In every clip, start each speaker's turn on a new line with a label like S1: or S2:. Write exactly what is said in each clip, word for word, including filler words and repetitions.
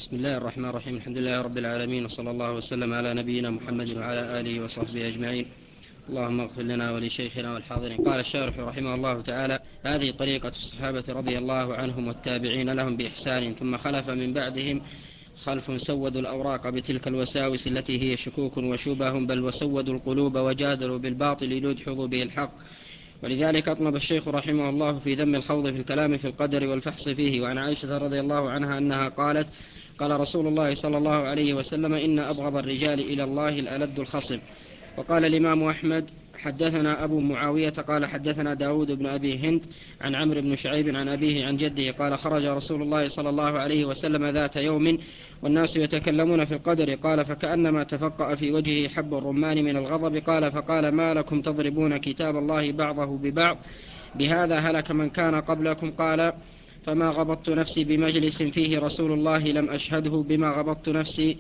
S1: بسم الله الرحمن الرحيم. الحمد لله رب العالمين، وصلى الله وسلم على نبينا محمد وعلى آله وصحبه أجمعين. اللهم اغفر لنا ولشيخنا والحاضرين. قال الشارح رحمه الله تعالى: هذه طريقة الصحابة رضي الله عنهم والتابعين لهم بإحسان، ثم خلف من بعدهم خلف سودوا الأوراق بتلك الوساوس التي هي شكوك وشبه، بل وسودوا القلوب وجادلوا بالباطل ليدحضوا به الحق. ولذلك أطلب الشيخ رحمه الله في ذم الخوض في الكلام في القدر والفحص فيه. وعن عائشة رضي الله عنها أنها قالت: قال رسول الله صلى الله عليه وسلم: إن أبغض الرجال إلى الله الألد الخصم. وقال الإمام أحمد: حدثنا أبو معاوية قال حدثنا داود بن أبي هند عن عمرو بن شعيب عن أبيه عن جده قال: خرج رسول الله صلى الله عليه وسلم ذات يوم والناس يتكلمون في القدر، قال: فكأنما تفقأ في وجهه حب الرمان من الغضب، قال: فقال: ما لكم تضربون كتاب الله بعضه ببعض؟ بهذا هلك من كان قبلكم. قال: فما غبطت نفسي بمجلس فيه رسول الله لم أشهده بما غبطت نفسي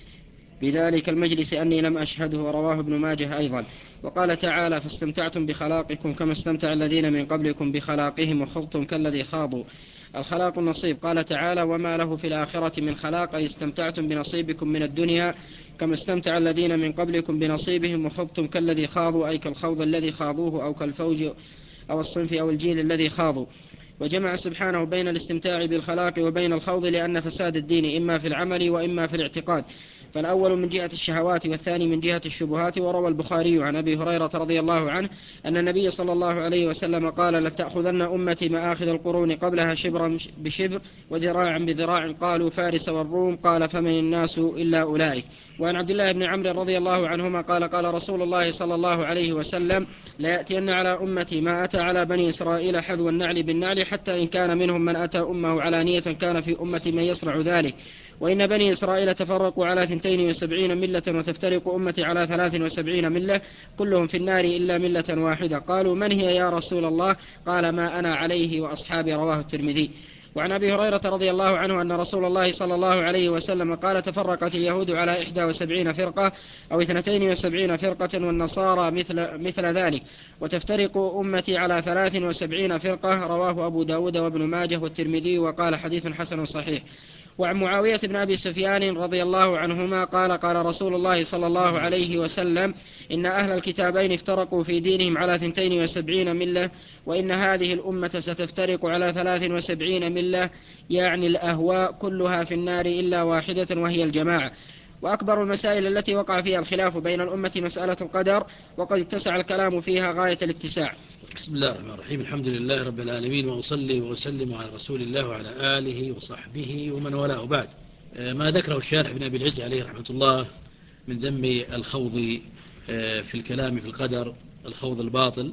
S1: بذلك المجلس أني لم أشهده. رواه ابن ماجه أيضا. وقال تعالى: فاستمتعتم بخلاقكم كما استمتع الذين من قبلكم بخلاقهم وخضتم كالذي خاضوا. الخلاق النصيب. قال تعالى: وما له في الآخرة من خلاق، أي استمتعتم بنصيبكم من الدنيا كما استمتع الذين من قبلكم بنصيبهم وخضتم كالذي خاضوا، أي كالخوض الذي خاضوه، أو كالفوج أو الصنف أو الجيل الذي خاضوا. وجمع سبحانه بين الاستمتاع بالخلاق وبين الخوض، لأن فساد الدين إما في العمل وإما في الاعتقاد، فالأول من جهة الشهوات والثاني من جهة الشبهات. وروى البخاري عن أبي هريرة رضي الله عنه أن النبي صلى الله عليه وسلم قال: لتأخذن أمتي مآخذ القرون قبلها شبرا بشبر وذراعا بذراع. قالوا: فارس والروم. قال: فمن الناس إلا أولئك. وعن عبد الله بن عمرو رضي الله عنهما قال: قال رسول الله صلى الله عليه وسلم: لا يأتين على أمتي ما أتى على بني إسرائيل حذو النعل بالنعل، حتى إن كان منهم من أتى أمه علانية كان في أمة من يصنع ذلك. وإن بني إسرائيل تفرقوا على اثنتين وسبعين ملة، وتفترق أمتي على ثلاث وسبعين ملة، كلهم في النار إلا ملة واحدة. قالوا: من هي يا رسول الله؟ قال: ما أنا عليه وأصحابي. رواه الترمذي. وعن أبي هريرة رضي الله عنه أن رسول الله صلى الله عليه وسلم قال: تفرقت اليهود على إحدى وسبعين فرقة أو اثنتين وسبعين فرقة، والنصارى مثل, مثل ذلك، وتفترق أمتي على ثلاث وسبعين فرقة. رواه أبو داود وابن ماجه والترمذي، وقال: حديث حسن صحيح. وعن معاوية بن أبي سفيان رضي الله عنهما قال: قال رسول الله صلى الله عليه وسلم: إن أهل الكتابين افترقوا في دينهم على ثنتين وسبعين ملة، وإن هذه الأمة ستفترق على ثلاث وسبعين ملة، يعني الأهواء كلها في النار إلا واحدة وهي الجماعة. وأكبر المسائل التي وقع فيها الخلاف بين الأمة مسألة القدر، وقد اتسع الكلام فيها غاية الاتساع.
S2: بسم الله الرحمن الرحيم. الحمد لله رب العالمين، وأصلي وأسلم على رسول الله وعلى آله وصحبه ومن والاه. بعد، ما ذكره الشارح بن أبي العز عليه رحمة الله من ذم الخوض في الكلام في القدر، الخوض الباطل،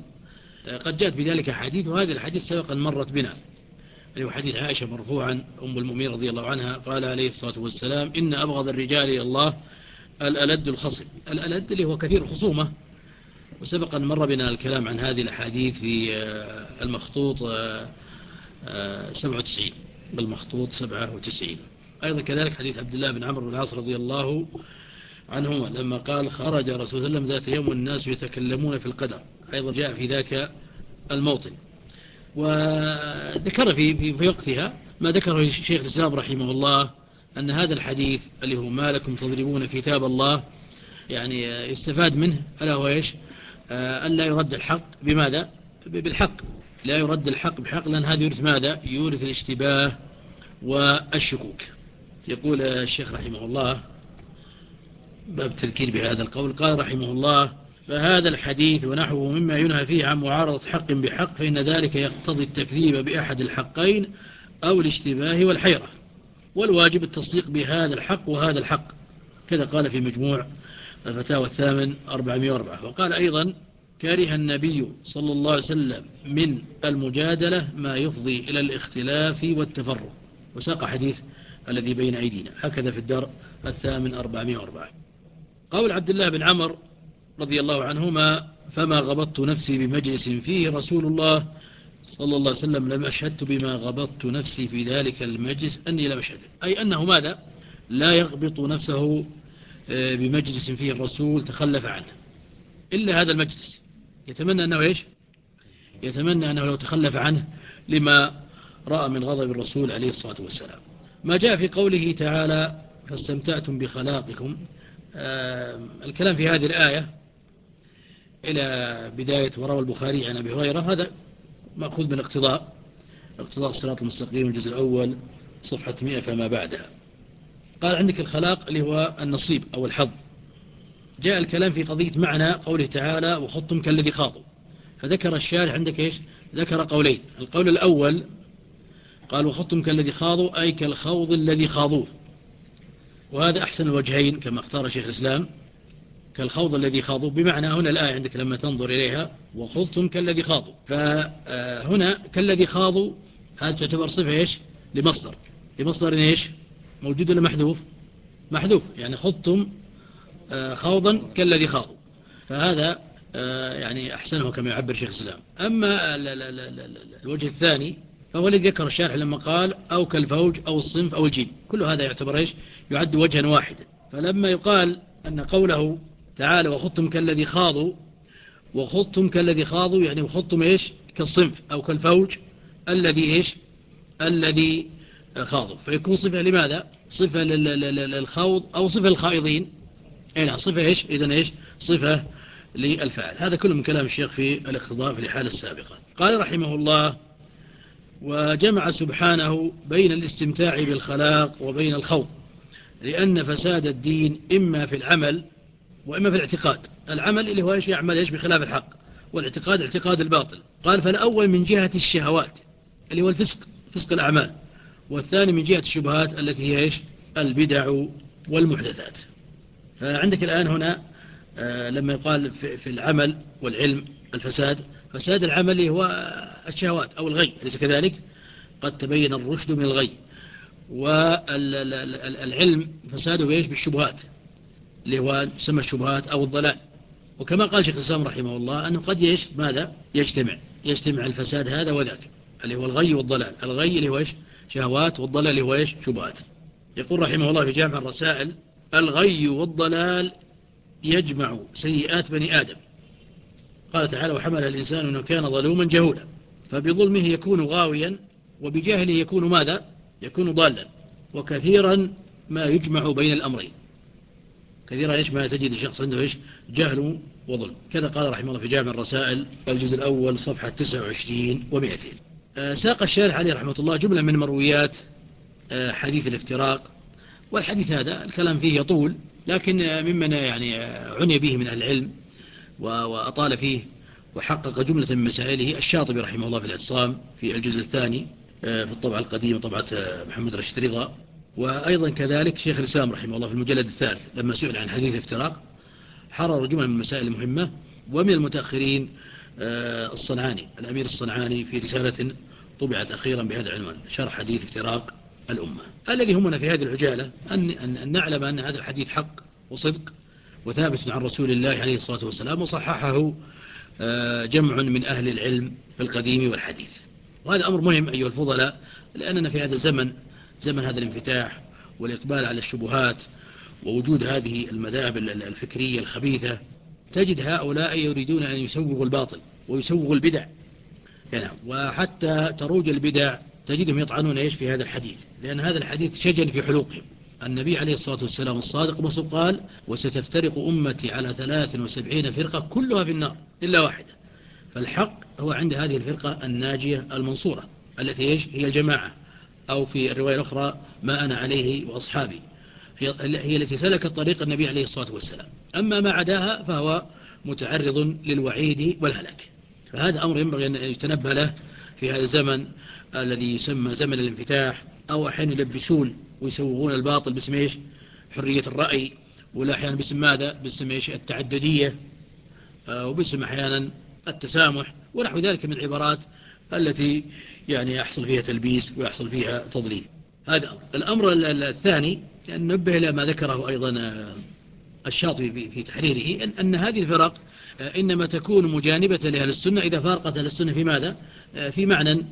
S2: قد جاءت بذلك حديث، وهذه الحديث سبقا مرت بنا، يعني حديث عائشة مرفوعا أم المؤمنين رضي الله عنها قال عليه الصلاة والسلام: إن أبغض الرجال إلى الله الألد الخصم. الألد اللي هو كثير الخصومة، وسبقا مر بنا الكلام عن هذه الأحاديث في المخطوط سبعة وتسعين، بالمخطوط سبعة وتسعين. أيضا كذلك حديث عبد الله بن عمرو بن العاص رضي الله عنهما لما قال: خرج رسول الله صلى الله عليه وسلم ذات يوم والناس يتكلمون في القدر، أيضا جاء في ذاك الموطن. وذكر في, في, في وقتها ما ذكره شيخ الإسلام رحمه الله، أن هذا الحديث اللي هو ما لكم تضربون كتاب الله، يعني يستفاد منه ألا هو إيش؟ أن لا يرد الحق بماذا؟ بالحق. لا يرد الحق بحق، لأن هذا يورث ماذا؟ يورث الاشتباه والشكوك. يقول الشيخ رحمه الله باب تذكير بهذا القول، قال رحمه الله: فهذا الحديث ونحوه مما ينهى فيه عن معارضة حق بحق، فإن ذلك يقتضي التكذيب بأحد الحقين أو الاشتباه والحيرة، والواجب التصديق بهذا الحق وهذا الحق. كذا قال في مجموع الفتاوى الثامن أربعمائة وأربعة. وقال أيضا: كره النبي صلى الله عليه وسلم من المجادلة ما يفضي إلى الاختلاف والتفرق. وساق حديث الذي بين أيدينا، هكذا في الدار الثامن أربعمائة وأربعة. قول عبد الله بن عمر رضي الله عنهما: فما غبطت نفسي بمجلس فيه رسول الله صلى الله عليه وسلم لم أشهدت بما غبطت نفسي في ذلك المجلس أني لم أشهد، أي أنه ماذا؟ لا يغبط نفسه بمجلس فيه الرسول تخلف عنه إلا هذا المجلس، يتمنى أنه إيش؟ يتمنى أنه لو تخلف عنه لما رأى من غضب الرسول عليه الصلاة والسلام. ما جاء في قوله تعالى فاستمتعتم بخلاقكم، آه الكلام في هذه الآية إلى بداية وروى البخاري عن أبي هريرة، هذا مأخوذ من اقتضاء اقتضاء الصراط المستقيم الجزء الأول صفحة مئة فما بعدها. قال عندك الخلاق اللي هو النصيب أو الحظ. جاء الكلام في قضية معنى قوله تعالى وخضتم كالذي خاضوا، فذكر الشارح عندك إيش؟ ذكر قولين. القول الأول قال وخضتم كالذي خاضوا أي كالخوض الذي خاضوه، وهذا أحسن الوجهين كما اختار شيخ الإسلام، كالخوض الذي خاضوا، بمعنى هنا الآية عندك لما تنظر إليها وخضتم كالذي خاضوا، فهنا كالذي خاضوا هذا تعتبر صفة إيش؟ لمصدر، لمصدر إيش؟ موجود ولا محذوف؟ محذوف، يعني خضتم خوضا كالذي خاضوا، فهذا يعني أحسنه كما يعبر شيخ الإسلام. أما الوجه الثاني فهو الذي ذكر الشارح لما قال أو كالفوج أو الصنف أو الجيل، كل هذا يعتبر إيش؟ يعد وجها واحدا. فلما يقال أن قوله تعالى وخضتم كالذي خاضوا، وخضتم كالذي خاضوا يعني وخضتم إيش؟ كالصنف أو كالفوج الذي إيش؟ الذي خاضوا، فيكون صفة لماذا؟ صفة للخوض أو صفة للخائضين، أي نعم صفة إيش؟ إذن إيش؟ صفة للفاعل. هذا كله من كلام الشيخ في الاقتضاء في الحالة السابقة. قال رحمه الله وجمع سبحانه بين الاستمتاع بالخلاق وبين الخوض، لأن فساد الدين إما في العمل وإما في الاعتقاد. العمل اللي هو إيش؟ يعمل إيش؟ بخلاف الحق، والاعتقاد اعتقاد الباطل. قال فالأول من جهة الشهوات اللي هو الفسق، فسق الأعمال، والثاني من جهة الشبهات التي هي إيش؟ البدع والمحدثات. فعندك الآن هنا آه لما يقال في, في العمل والعلم الفساد، فساد العمل هو الشهوات أو الغي، أليس كذلك؟ قد تبين الرشد من الغي. والعلم فساده بإيش؟ بالشبهات اللي هو يسمى الشبهات أو الضلال. وكما قال شيخ الإسلام رحمه الله أنه قد يش ماذا يجتمع يجتمع الفساد هذا وذاك اللي هو الغي والضلال، الغي اللي هو إيش؟ شهوات، والضلال اللي هو إيش؟ شبهات. يقول رحمه الله في جامع الرسائل الغي والضلال يجمع سيئات بني آدم. قال تعالى وحمل الإنسان أنه كان ظلوما جهولا، فبظلمه يكون غاويا وبجاهله يكون ماذا؟ يكون ضالا. وكثيرا ما يجمع بين الأمرين، كثيرا إيش ما تجد الشخص عنده إيش؟ جهل وظلم. كذا قال رحمه الله في جامع الرسائل الجزء الأول صفحة تسعة وعشرين ومئتين. آه ساق الشارح عليه رحمه الله جملة من مرويات آه حديث الافتراق، والحديث هذا الكلام فيه يطول، لكن آه ممن يعني آه عني به من أهل العلم وأطال فيه وحقق جملة من مسائله الشاطبي رحمه الله في الاعتصام في الجزء الثاني آه في الطبعة القديمة طبعة آه محمد رشيد رضا، وأيضا كذلك شيخ الإسلام رحمه الله في المجلد الثالث لما سئل عن حديث الافتراق حرر جملة من المسائل المهمة. ومن المتأخرين الصنعاني الأمير الصنعاني في رسالة طبعت أخيرا بهذا العنوان شرح حديث افتراق الأمة. الذي همنا في هذه العجالة أن, أن نعلم أن هذا الحديث حق وصدق وثابت عن رسول الله عليه الصلاة والسلام، وصححه جمع من أهل العلم في القديم والحديث. وهذا أمر مهم أيها الفضلاء، لأننا في هذا الزمن زمن هذا الانفتاح والإقبال على الشبهات ووجود هذه المذاهب الفكرية الخبيثة، تجد هؤلاء يريدون أن يسوغوا الباطل ويسوغوا البدع يعني، وحتى تروج البدع تجدهم يطعنون إيش في هذا الحديث، لأن هذا الحديث شجن في حلوقهم. النبي عليه الصلاة والسلام الصادق المصدوق قال وستفترق أمتي على ثلاث وسبعين فرقة كلها في النار إلا واحدة. فالحق هو عند هذه الفرقة الناجية المنصورة التي إيش هي الجماعة، أو في الرواية الأخرى ما أنا عليه وأصحابي، هي, هي التي سلكت طريق النبي عليه الصلاة والسلام. أما ما عداها فهو متعرض للوعيد والهلاك. فهذا أمر ينبغي أن يتنبه له في هذا الزمن الذي يسمى زمن الانفتاح، أو أحيانا يلبسون ويسوغون الباطل باسم إيش؟ حرية الرأي، ولا أحيانا باسم ماذا؟ باسم إيش؟ التعددية، وباسم أحيانا التسامح ونحو ذلك من العبارات التي يعني يحصل فيها تلبيس ويحصل فيها تضليل. هذا أمر. الأمر الثاني أن ننبه إلى ما ذكره أيضا الشاطبي في تحريره، أن, أن هذه الفرق إنما تكون مجانبة لأهل السنة إذا فارقت أهل السنة في ماذا؟ في معنى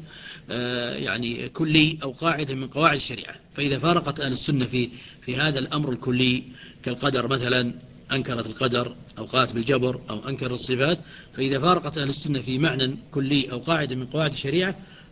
S2: يعني كلي أو قاعدة من قواعد الشريعة. فإذا فارقت أهل السنة في في هذا الأمر الكلي كالقدر مثلا، أنكرت القدر أو قالت بالجبر أو أنكرت الصفات، فإذا فارقت أهل السنة في معنى كلي أو قاعدة من قواعد الشريعة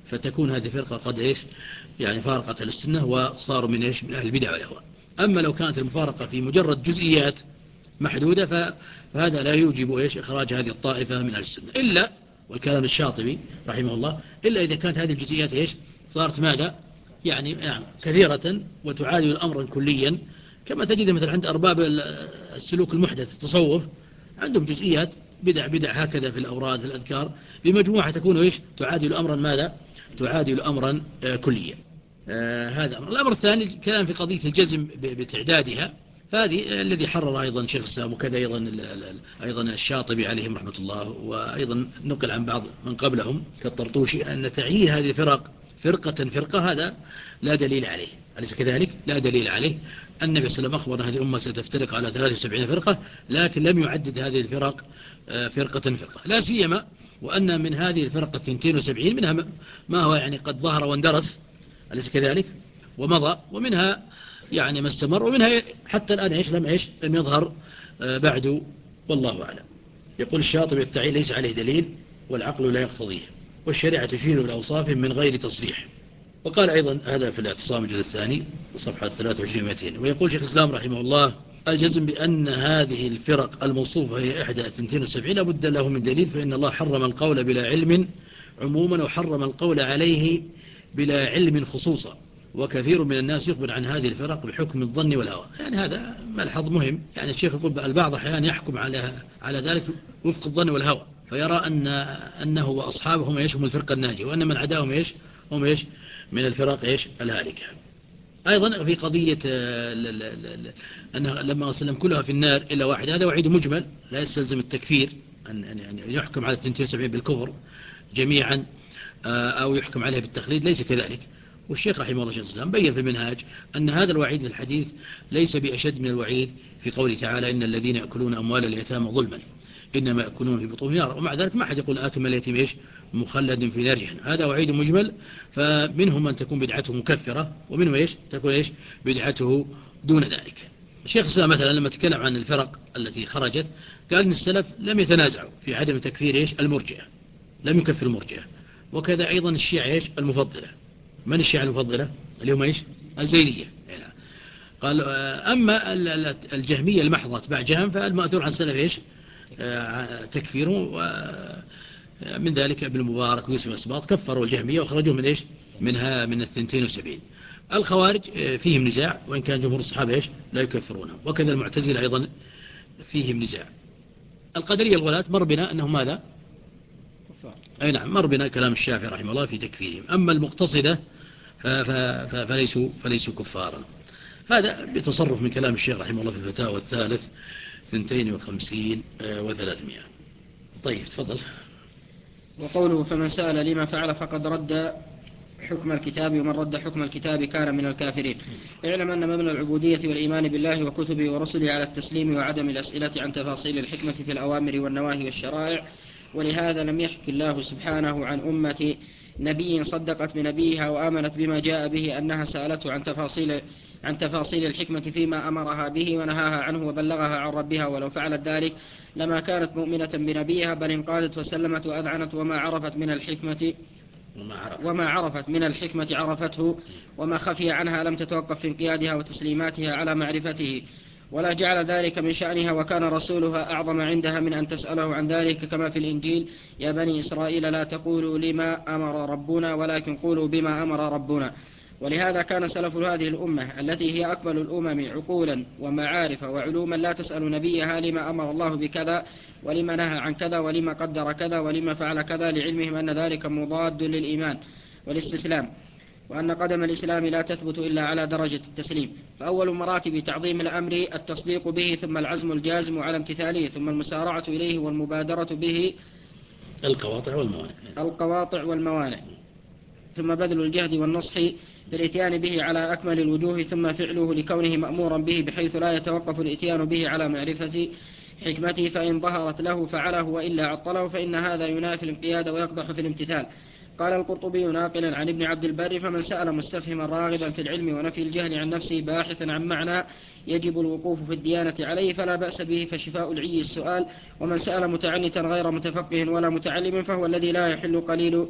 S2: فتكون هذه الفرقة قد إيش يعني فارقت السنة وصاروا من إيش من أهل البدع والأهواء. أما لو كانت المفارقة في مجرد جزئيات محدودة فهذا لا يوجب إيش إخراج هذه الطائفة من أهل السنة، إلا والكلام الشاطبي رحمه الله إلا إذا كانت هذه الجزئيات إيش صارت ماذا يعني نعم كثيرة وتعادل أمرا كليا، كما تجد مثلا عند أرباب السلوك المحدث التصوف عندهم جزئيات بدع بدع هكذا في الأوراد في الأذكار بمجموعة تكون إيش تعادل أمرا ماذا تعادل أمرا آه كليا. آه هذا أمر. الأمر الثاني الكلام في قضية الجزم بتعدادها، فهذه الذي حرر أيضا شيخ الإسلام وكذا أيضا أيضا الشاطبي عليهم رحمة الله، وأيضا نقل عن بعض من قبلهم كالطرطوشي أن تعيين هذه الفرق فرقة فرقة هذا لا دليل عليه، أليس كذلك؟ لا دليل عليه. النبي صلى الله عليه وسلم أخبر أن هذه الأمة ستفترق على ثلاث وسبعين فرقة، لكن لم يعدد هذه الفرق فرقة فرقة، لا سيما وأن من هذه الفرقة اثنتين وسبعين منها ما هو يعني قد ظهر واندرس، أليس كذلك؟ ومضى، ومنها يعني ما استمر، ومنها حتى الآن إيش لم إيش لم يظهر بعد، والله أعلم. يقول الشاطبي التعيين ليس عليه دليل والعقل لا يقتضيه، والشريعة تشير إلى أوصاف من غير تصريح. وقال أيضا هذا في الاعتصام الجزء الثاني صفحة ثلاثة وعشرين مئتين. ويقول شيخ الإسلام رحمه الله الجزم بأن هذه الفرق الموصوفة هي إحدى اثنتين وسبعين لابد له من دليل، فإن الله حرم القول بلا علم عموما وحرم القول عليه بلا علم خصوصا، وكثير من الناس يخبر عن هذه الفرق بحكم الظن والهوى. يعني هذا ملحظ مهم، يعني الشيخ يقول البعض أحيانا يحكم على على ذلك وفق الظن والهوى، فيرى أن أنه وأصحابه هم إيش هم الفرقة الناجية، وأن من عداهم إيش هم إيش من الفرق إيش الهالكة. أيضا في قضية أن لما وسلم كلها في النار إلا واحد، هذا وعيد مجمل لا يستلزم التكفير أن يعني يحكم على اثنتين وسبعين بالكفر جميعا أو يحكم عليه بالتخليد، ليس كذلك. والشيخ رحمه الله شيخ الإسلام بين في المنهاج أن هذا الوعيد في الحديث ليس بأشد من الوعيد في قوله تعالى إن الذين يأكلون أموال اليتامى ظلما إنما يأكلون في بطونهم نارا، ومع ذلك ما حد يقول آكل مال اليتيم إيش مخلد في نار جهنم، هذا وعيد مجمل. فمنهم من تكون بدعته مكفرة، ومنهم إيش تكون إيش بدعته دون ذلك. الشيخ الإسلام مثلا لما تكلم عن الفرق التي خرجت قال إن السلف لم يتنازعوا في عدم تكفير إيش المرجئة، لم يكفر المرجئة، وكذا أيضا الشيعة إيش المفضلة. من الشيعة المفضلة اللي هم إيش الزيدية. قال أما الجهمية المحضة اتباع جهم فالمأثور عن السلف إيش تكفيره، ومن ذلك ابن المبارك ويوسف الأسباط كفروا الجهمية وخرجوا من إيش منها من الثنتين وسبعين. الخوارج فيهم نزاع، وإن كان جمهور الصحابة إيش لا يكفرونهم، وكذا المعتزلة أيضا فيهم نزاع. القدرية الغلاة مر بنا أنهم ماذا أي نعم مر بنا كلام الشافعي رحمه الله في تكفيرهم. أما المقتصدة فليسوا, فليسوا كفارا. هذا بتصرف من كلام الشيخ رحمه الله في الفتاوى الثالث اثنتين وخمسين وثلاثمائة. طيب تفضل.
S1: وقوله فمن سأل لما فعل فقد رد حكم الكتاب، ومن رد حكم الكتاب كان من الكافرين. اعلم أن مبنى العبودية والإيمان بالله وكتبه ورسله على التسليم وعدم الأسئلة عن تفاصيل الحكمة في الأوامر والنواهي والشرائع، ولهذا لم يحكي الله سبحانه عن أمة نبي صدقت بنبيها وآمنت بما جاء به أنها سألته عن تفاصيل عن تفاصيل الحكمة فيما أمرها به ونهاها عنه وبلغها عن ربها، ولو فعلت ذلك لما كانت مؤمنة بنبيها، بل انقادت وسلمت وأذعنت وما عرفت من الحكمة وما عرفت, وما عرفت من الحكمة عرفته، وما خفي عنها لم تتوقف في انقيادها وتسليماتها على معرفته، ولا جعل ذلك من شأنها، وكان رسولها أعظم عندها من أن تسأله عن ذلك، كما في الإنجيل يا بني إسرائيل لا تقولوا لما أمر ربنا ولكن قولوا بما أمر ربنا. ولهذا كان سلف هذه الأمة التي هي أكمل الأمم عقولا ومعارف وعلوما لا تسأل نبيها لما أمر الله بكذا ولما نهى عن كذا ولما قدر كذا ولما فعل كذا، لعلمهم أن ذلك مضاد للإيمان والاستسلام، وأن قدم الإسلام لا تثبت إلا على درجة التسليم. فأول مراتب تعظيم الأمر التصديق به، ثم العزم الجازم على امتثاله، ثم المسارعة إليه والمبادرة به
S2: القواطع والموانع
S1: القواطع والموانع ثم بذل الجهد والنصح في الاتيان به على أكمل الوجوه، ثم فعله لكونه مأمورا به بحيث لا يتوقف الاتيان به على معرفة حكمته، فإن ظهرت له فعله وإلا عطله، فإن هذا ينافي الانقياد ويقدح في الامتثال. قال القرطبي ناقلا عن ابن عبد البر فمن سأل مستفهما راغبا في العلم ونفي الجهل عن نفسه باحثا عن معنى يجب الوقوف في الديانة عليه فلا بأس به، فشفاء العي السؤال. ومن سأل متعنتا غير متفقه ولا متعلم فهو الذي لا يحل قليل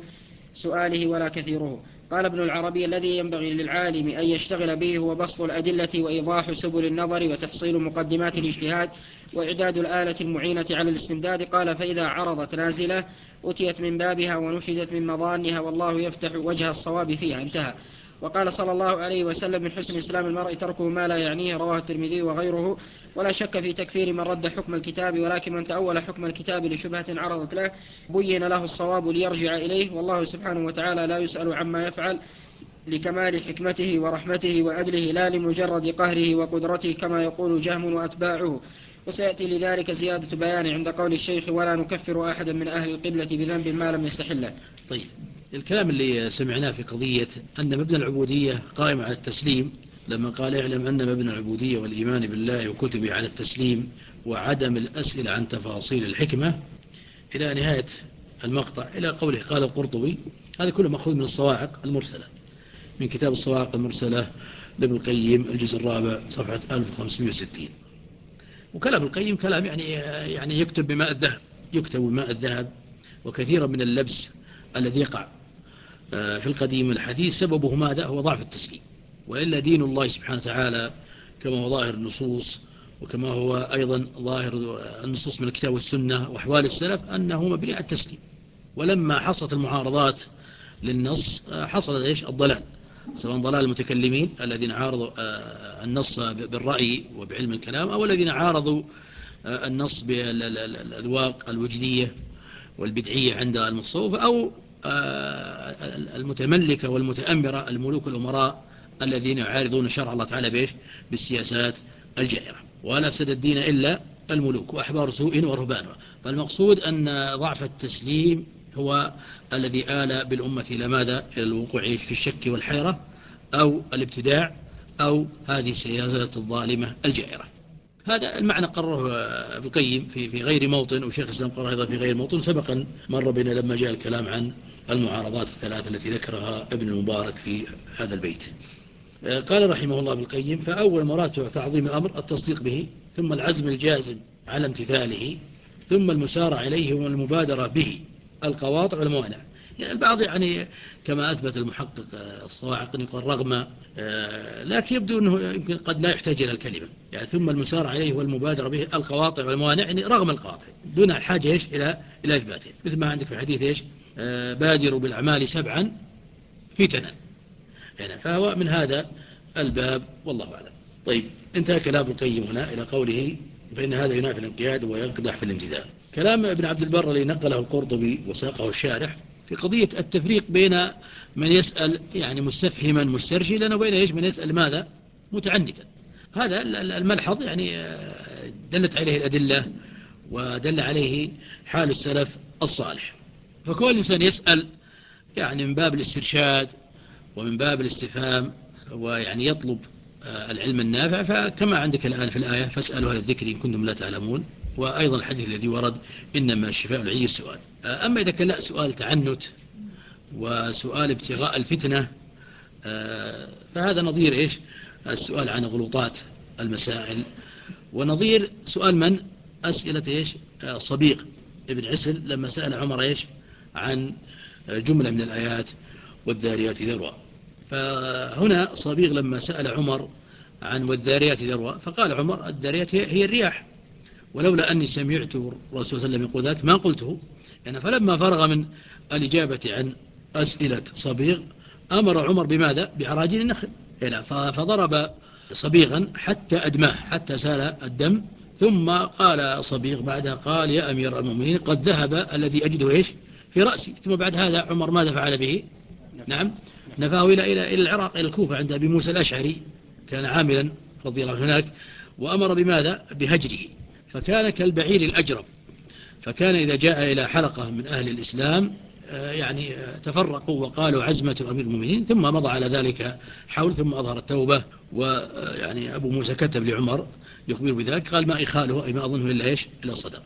S1: سؤاله ولا كثيره. قال ابن العربي: الذي ينبغي للعالم أن يشتغل به هو بسط الأدلة وإيضاح سبل النظر وتحصيل مقدمات الاجتهاد وإعداد الآلة المعينة على الاستمداد. قال: فإذا عرضت نازلة أتيت من بابها ونشدت من مظانها والله يفتح وجه الصواب فيها. انتهى. وقال صلى الله عليه وسلم: من حسن إسلام المرء تركه ما لا يعنيه. رواه الترمذي وغيره. ولا شك في تكفير من رد حكم الكتاب، ولكن من تأول حكم الكتاب لشبهة عرضت له بين له الصواب ليرجع إليه، والله سبحانه وتعالى لا يسأل عما يفعل لكمال حكمته ورحمته وأدله، لا لمجرد قهره وقدرته كما يقول جهم وأتباعه. وسيأتي لذلك زيادة بيان عند قول الشيخ: ولا نكفر أحدا من أهل القبلة بذنب ما لم يستحله.
S2: طيب، الكلام اللي سمعناه في قضية أن مبنى العبودية قائم على التسليم، لما قال: اعلم أن مبنى العبودية والإيمان بالله وكتبه على التسليم وعدم الأسئلة عن تفاصيل الحكمة، إلى نهاية المقطع إلى قوله قال القرطبي. هذا كله مأخوذ من الصواعق المرسلة، من كتاب الصواعق المرسلة لابن القيم الجزء الرابع صفحة ألف وخمسمائة وستين. وكلام القيم كلام يعني يعني يكتب بماء الذهب، يكتب بماء الذهب. وكثيرا من اللبس الذي يقع في القديم والحديث سببه ماذا؟ هو ضعف التسليم. وإلا دين الله سبحانه وتعالى كما هو ظاهر النصوص، وكما هو أيضا ظاهر النصوص من الكتاب والسنة وأحوال السلف، أنه مبني على التسليم. ولما حصلت المعارضات للنص حصل إيش؟ الضلال، سواء ضلال المتكلمين الذين عارضوا النص بالرأي وبعلم الكلام، أو الذين عارضوا النص بالأذواق الوجدية والبدعية عند المتصوفة، أو المتملكة والمتأمرة الملوك الأمراء الذين يعارضون شرع الله تعالى بإيش؟ بالسياسات الجائرة. ولا أفسد الدين إلا الملوك وأحبار سوء ورهبانها. فالمقصود أن ضعف التسليم هو الذي آل بالأمة إلى ماذا؟ إلى الوقوع في الشك والحيرة، أو الابتداع، أو هذه السياسات الظالمة الجائرة. هذا المعنى قرره ابن القيم في في غير موطن، وشيخ الإسلام قرره أيضا في غير موطن. سبقا مر بنا لما جاء الكلام عن المعارضات الثلاثة التي ذكرها ابن المبارك في هذا البيت. قال رحمه الله ابن القيم: فأول مراتب تعظيم الأمر التصديق به، ثم العزم الجازم على امتثاله، ثم المسارع إليه والمبادرة به، القواطع والموانع. يعني البعض يعني كما أثبت المحقق الصواعق أن يقول رغم، لكن يبدو أنه يمكن قد لا يحتاج إلى الكلمة. يعني ثم المسارع إليه والمبادرة به، القواطع والموانع، يعني رغم القواطع دون الحاجة إيش إلى إلى إثباته. مثل ما عندك في حديث إيش؟ بادروا بالأعمال سبعا فتنا. يعني فهو من هذا الباب والله أعلم. طيب، انتهى كلام القيم هنا إلى قوله: فإن هذا ينافي الانقياد ويقدح في الامتثال. كلام ابن عبد البر الذي نقله القرطبي وساقه الشارح في قضية التفريق بين من يسأل يعني مستفهما مسترجلا وبين ايش؟ من يسأل ماذا؟ متعنتا. هذا الملحظ يعني دلت عليه الأدلة ودل عليه حال السلف الصالح. فكل إنسان يسأل يعني من باب الاسترشاد ومن باب الاستفهام ويعني يطلب العلم النافع، فكما عندك الآن في الآية: فاسألوا أهل الذكر إن كنتم لا تعلمون. وأيضا الحديث الذي ورد: إنما الشفاء العي السؤال. أما إذا كان لا سؤال تعنت وسؤال ابتغاء الفتنة، فهذا نظير إيش؟ السؤال عن غلطات المسائل، ونظير سؤال من؟ أسئلة إيش؟ صبيغ ابن عسل لما سأل عمر إيش؟ عن جملة من الآيات: والذاريات ذروة. فهنا صبيغ لما سأل عمر عن والذاريات ذروة، فقال عمر: الذاريات هي الرياح، ولولا أني سمعت الرسول صلى الله عليه وسلم يقول ذلك ما قلته. يعني فلما فرغ من الإجابة عن أسئلة صبيغ أمر عمر بماذا؟ بعراجين النخل. يعني فضرب صبيغا حتى أدماه، حتى سال الدم. ثم قال صبيغ بعدها قال: يا أمير المؤمنين قد ذهب الذي أجده إيش في رأسي. ثم بعد هذا عمر ماذا فعل به؟ نعم، نفاه إلى إلى إلى العراق، إلى الكوفة عند أبي موسى الأشعري، كان عاملا رضي الله عنه هناك، وأمر بماذا؟ بهجره. فكان كالبعير الأجرب، فكان إذا جاء إلى حلقة من أهل الإسلام يعني تفرقوا وقالوا عزمة أمير المؤمنين، ثم مضى على ذلك حول، ثم أظهر التوبة. ويعني أبو موسى كتب لعمر يخبر بذلك، قال: ما إخاله أي ما أظنه إلا إيش؟ إلا صدق.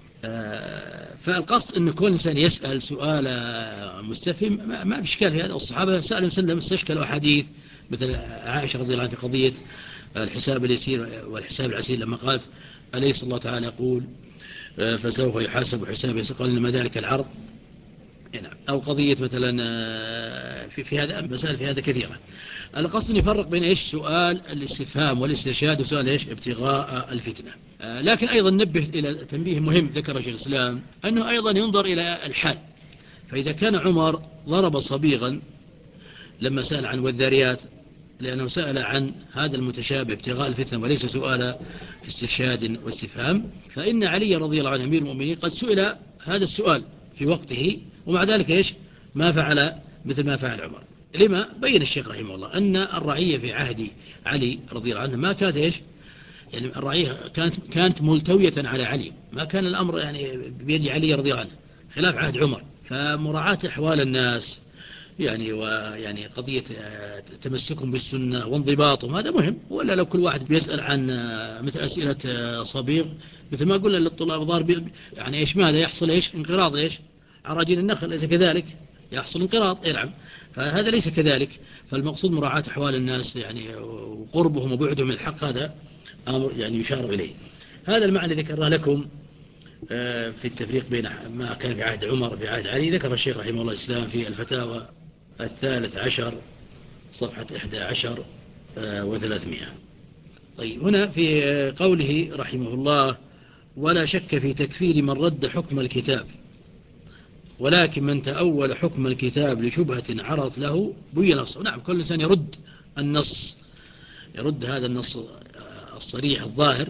S2: فالقصد أن كل إنسان يسأل سؤال مستفهم ما في إشكال في هذا. الصحابة سألوا وسلم استشكلوا أحاديث مثل عائشة رضي الله عنها في قضية الحساب اليسير والحساب العسير، لما قالت: أليس الله تعالى يقول فسوف يحاسب حساب يسير؟ قال: إنما ذلك العرض نعم. أو قضية مثلا في, في هذا مسائل في هذا كثيرة. القصد أن يفرق بين إيش سؤال الاستفهام والاسترشاد وسؤال إيش ابتغاء الفتنة. لكن أيضا نبه إلى تنبيه مهم ذكر شيخ الإسلام أنه أيضا ينظر إلى الحال. فإذا كان عمر ضرب صبيغا لما سأل عن والذاريات لأنه سأل عن هذا المتشابه ابتغاء الفتنة وليس سؤال استرشاد واستفهام، فإن علي رضي الله عنه أمير المؤمنين قد سئل هذا السؤال في وقته ومع ذلك إيش ما فعل مثل ما فعل عمر. لما؟ بين الشيخ رحمه الله أن الرعية في عهد علي رضي الله عنه ما كانت إيش يعني الرعية كانت كانت ملتوية على علي، ما كان الأمر يعني بيد علي رضي الله عنه خلاف عهد عمر. فمراعاة أحوال الناس يعني ويعني قضية تمسكهم بالسنة وانضباطهم هذا مهم، ولا لو كل واحد بيسأل عن مثل أسئلة صبيغ مثل ما قلنا للطلاب ضار يعني إيش ماذا يحصل إيش انقراض إيش عراجين النخل، ليس كذلك يحصل انقراض يلعب، فهذا ليس كذلك. فالمقصود مراعاة أحوال الناس يعني وقربهم وبعدهم من الحق، هذا أمر يعني يشار إليه. هذا المعنى ذكرنا لكم في التفريق بين ما كان في عهد عمر وفي عهد علي. ذكر الشيخ رحمه الله الإسلام في الفتاوى الثالث عشر صفحة إحدى عشر وثلاثمائة. طيب هنا في قوله رحمه الله ولا شك في تكفير من رد حكم الكتاب ولكن من تأول حكم الكتاب لشبهة عرضت له بين نصه. نعم كل إنسان يرد النص يرد هذا النص الصريح الظاهر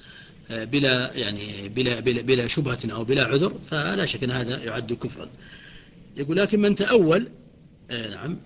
S2: بلا يعني بلا بلا بلا شبهة أو بلا عذر، فلا شك أن هذا يعد كفرا. يقول لكن من تأول آه نعم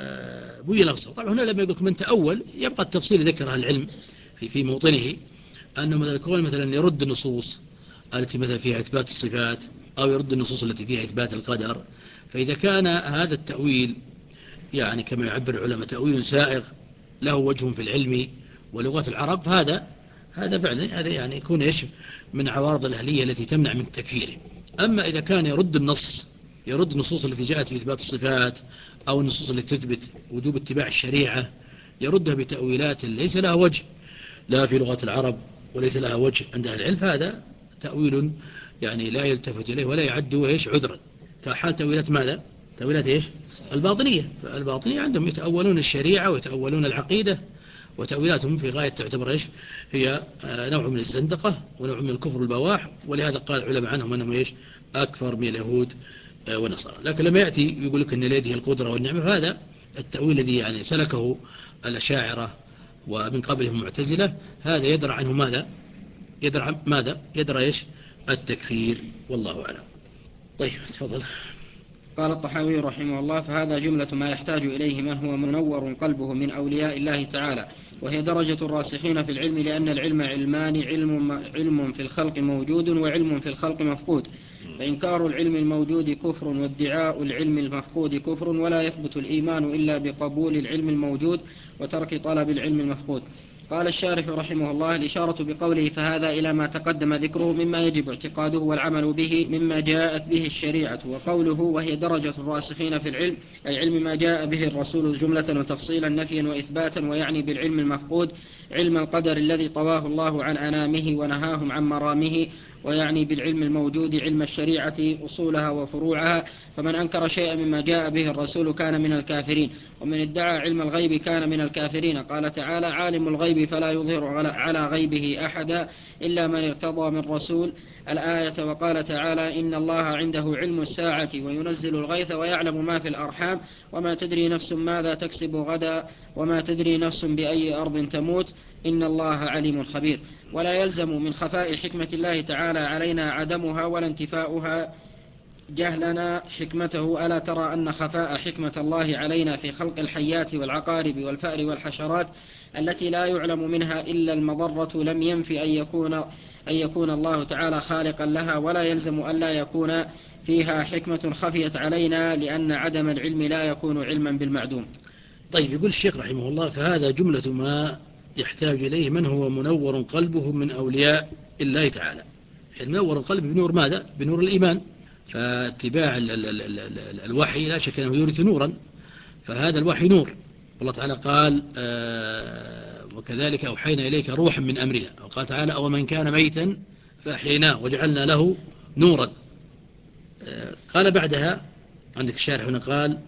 S2: آه بوي نقصه. طبعا هنا لما يقول من تأول يبقى التفصيل ذكرها العلم في في موطنه، أنه مثلا كون مثلا يرد النصوص التي مثلا فيها إثبات الصفات أو يرد النصوص التي فيها إثبات القدر. فإذا كان هذا التأويل يعني كما يعبر العلماء تأويل سائغ له وجه في العلم ولغة العرب، فهذا هذا فعلا هذا يعني يكون إيش من عوارض الأهلية التي تمنع من تكفيره. أما إذا كان يرد النص يرد النصوص التي جاءت في إثبات الصفات أو النصوص التي تثبت وجوب اتباع الشريعة يردها بتأويلات ليس لها وجه لا في لغة العرب وليس لها وجه عند أهل العلم، فهذا تأويل يعني لا يلتفت إليه ولا يعد إيش عذرا، كحال تأويلات ماذا؟ تأويلات إيش؟ الباطنية. فالباطنية عندهم يتأولون الشريعة ويتأولون العقيدة، وتأويلاتهم في غاية تعتبر إيش هي نوع من الزندقة ونوع من الكفر البواح، ولهذا قال العلماء عنهم أنهم إيش أكثر من اليهود والنصارى. لكن لما يأتي يقول لك أن لديه القدرة والنعمة، فهذا التأويل الذي يعني سلكه الأشاعرة ومن قبلهم المعتزلة، هذا يدرى عنه ماذا يدرى عن ماذا يدرى إيش التكفير، والله أعلم. طيب تفضل.
S1: قال الطحاوي رحمه الله فهذا جملة ما يحتاج إليه من هو منور قلبه من أولياء الله تعالى، وهي درجة الراسخين في العلم، لأن العلم علمان، علم, علم في الخلق موجود وعلم في الخلق مفقود، فإنكار العلم الموجود كفر وادعاء العلم المفقود كفر، ولا يثبت الإيمان إلا بقبول العلم الموجود وترك طلب العلم المفقود. قال الشارح رحمه الله الإشارة بقوله فهذا إلى ما تقدم ذكره مما يجب اعتقاده والعمل به مما جاءت به الشريعة. وقوله وهي درجة الراسخين في العلم أي علم ما جاء به الرسول جملة وتفصيلا نفيا وإثباتا، ويعني بالعلم المفقود علم القدر الذي طواه الله عن أنامه ونهاهم عن مرامه، ويعني بالعلم الموجود علم الشريعة أصولها وفروعها. فمن أنكر شيئا مما جاء به الرسول كان من الكافرين، ومن ادعى علم الغيب كان من الكافرين. قال تعالى عالم الغيب فلا يظهر على غيبه أحدا إلا من ارتضى من رسول الآية. وقال تعالى إن الله عنده علم الساعة وينزل الغيث ويعلم ما في الأرحام وما تدري نفس ماذا تكسب غدا وما تدري نفس بأي أرض تموت إن الله عليم خبير. ولا يلزم من خفاء حكمة الله تعالى علينا عدمها ولا انتفاؤها جهلنا حكمته. ألا ترى أن خفاء حكمة الله علينا في خلق الحيات والعقارب والفأر والحشرات التي لا يعلم منها إلا المضرة لم ينفي أن يكون, أن يكون الله تعالى خالقا لها، ولا يلزم أن لا يكون فيها حكمة خفيت علينا، لأن عدم العلم لا يكون علما بالمعدوم.
S2: طيب يقول الشيخ رحمه الله فهذا جملة ما يحتاج إليه من هو منور قلبه من أولياء الله تعالى. المنور القلب بنور ماذا؟ بنور الإيمان. فاتباع ال ال ال ال ال الوحي لا شك أنه يورث نورا، فهذا الوحي نور. الله تعالى قال آه وكذلك أوحينا إليك روحا من أمرنا، وقال تعالى ومن كان ميتا فأحييناه وجعلنا له نورا. آه قال بعدها عندك الشارح هنا قال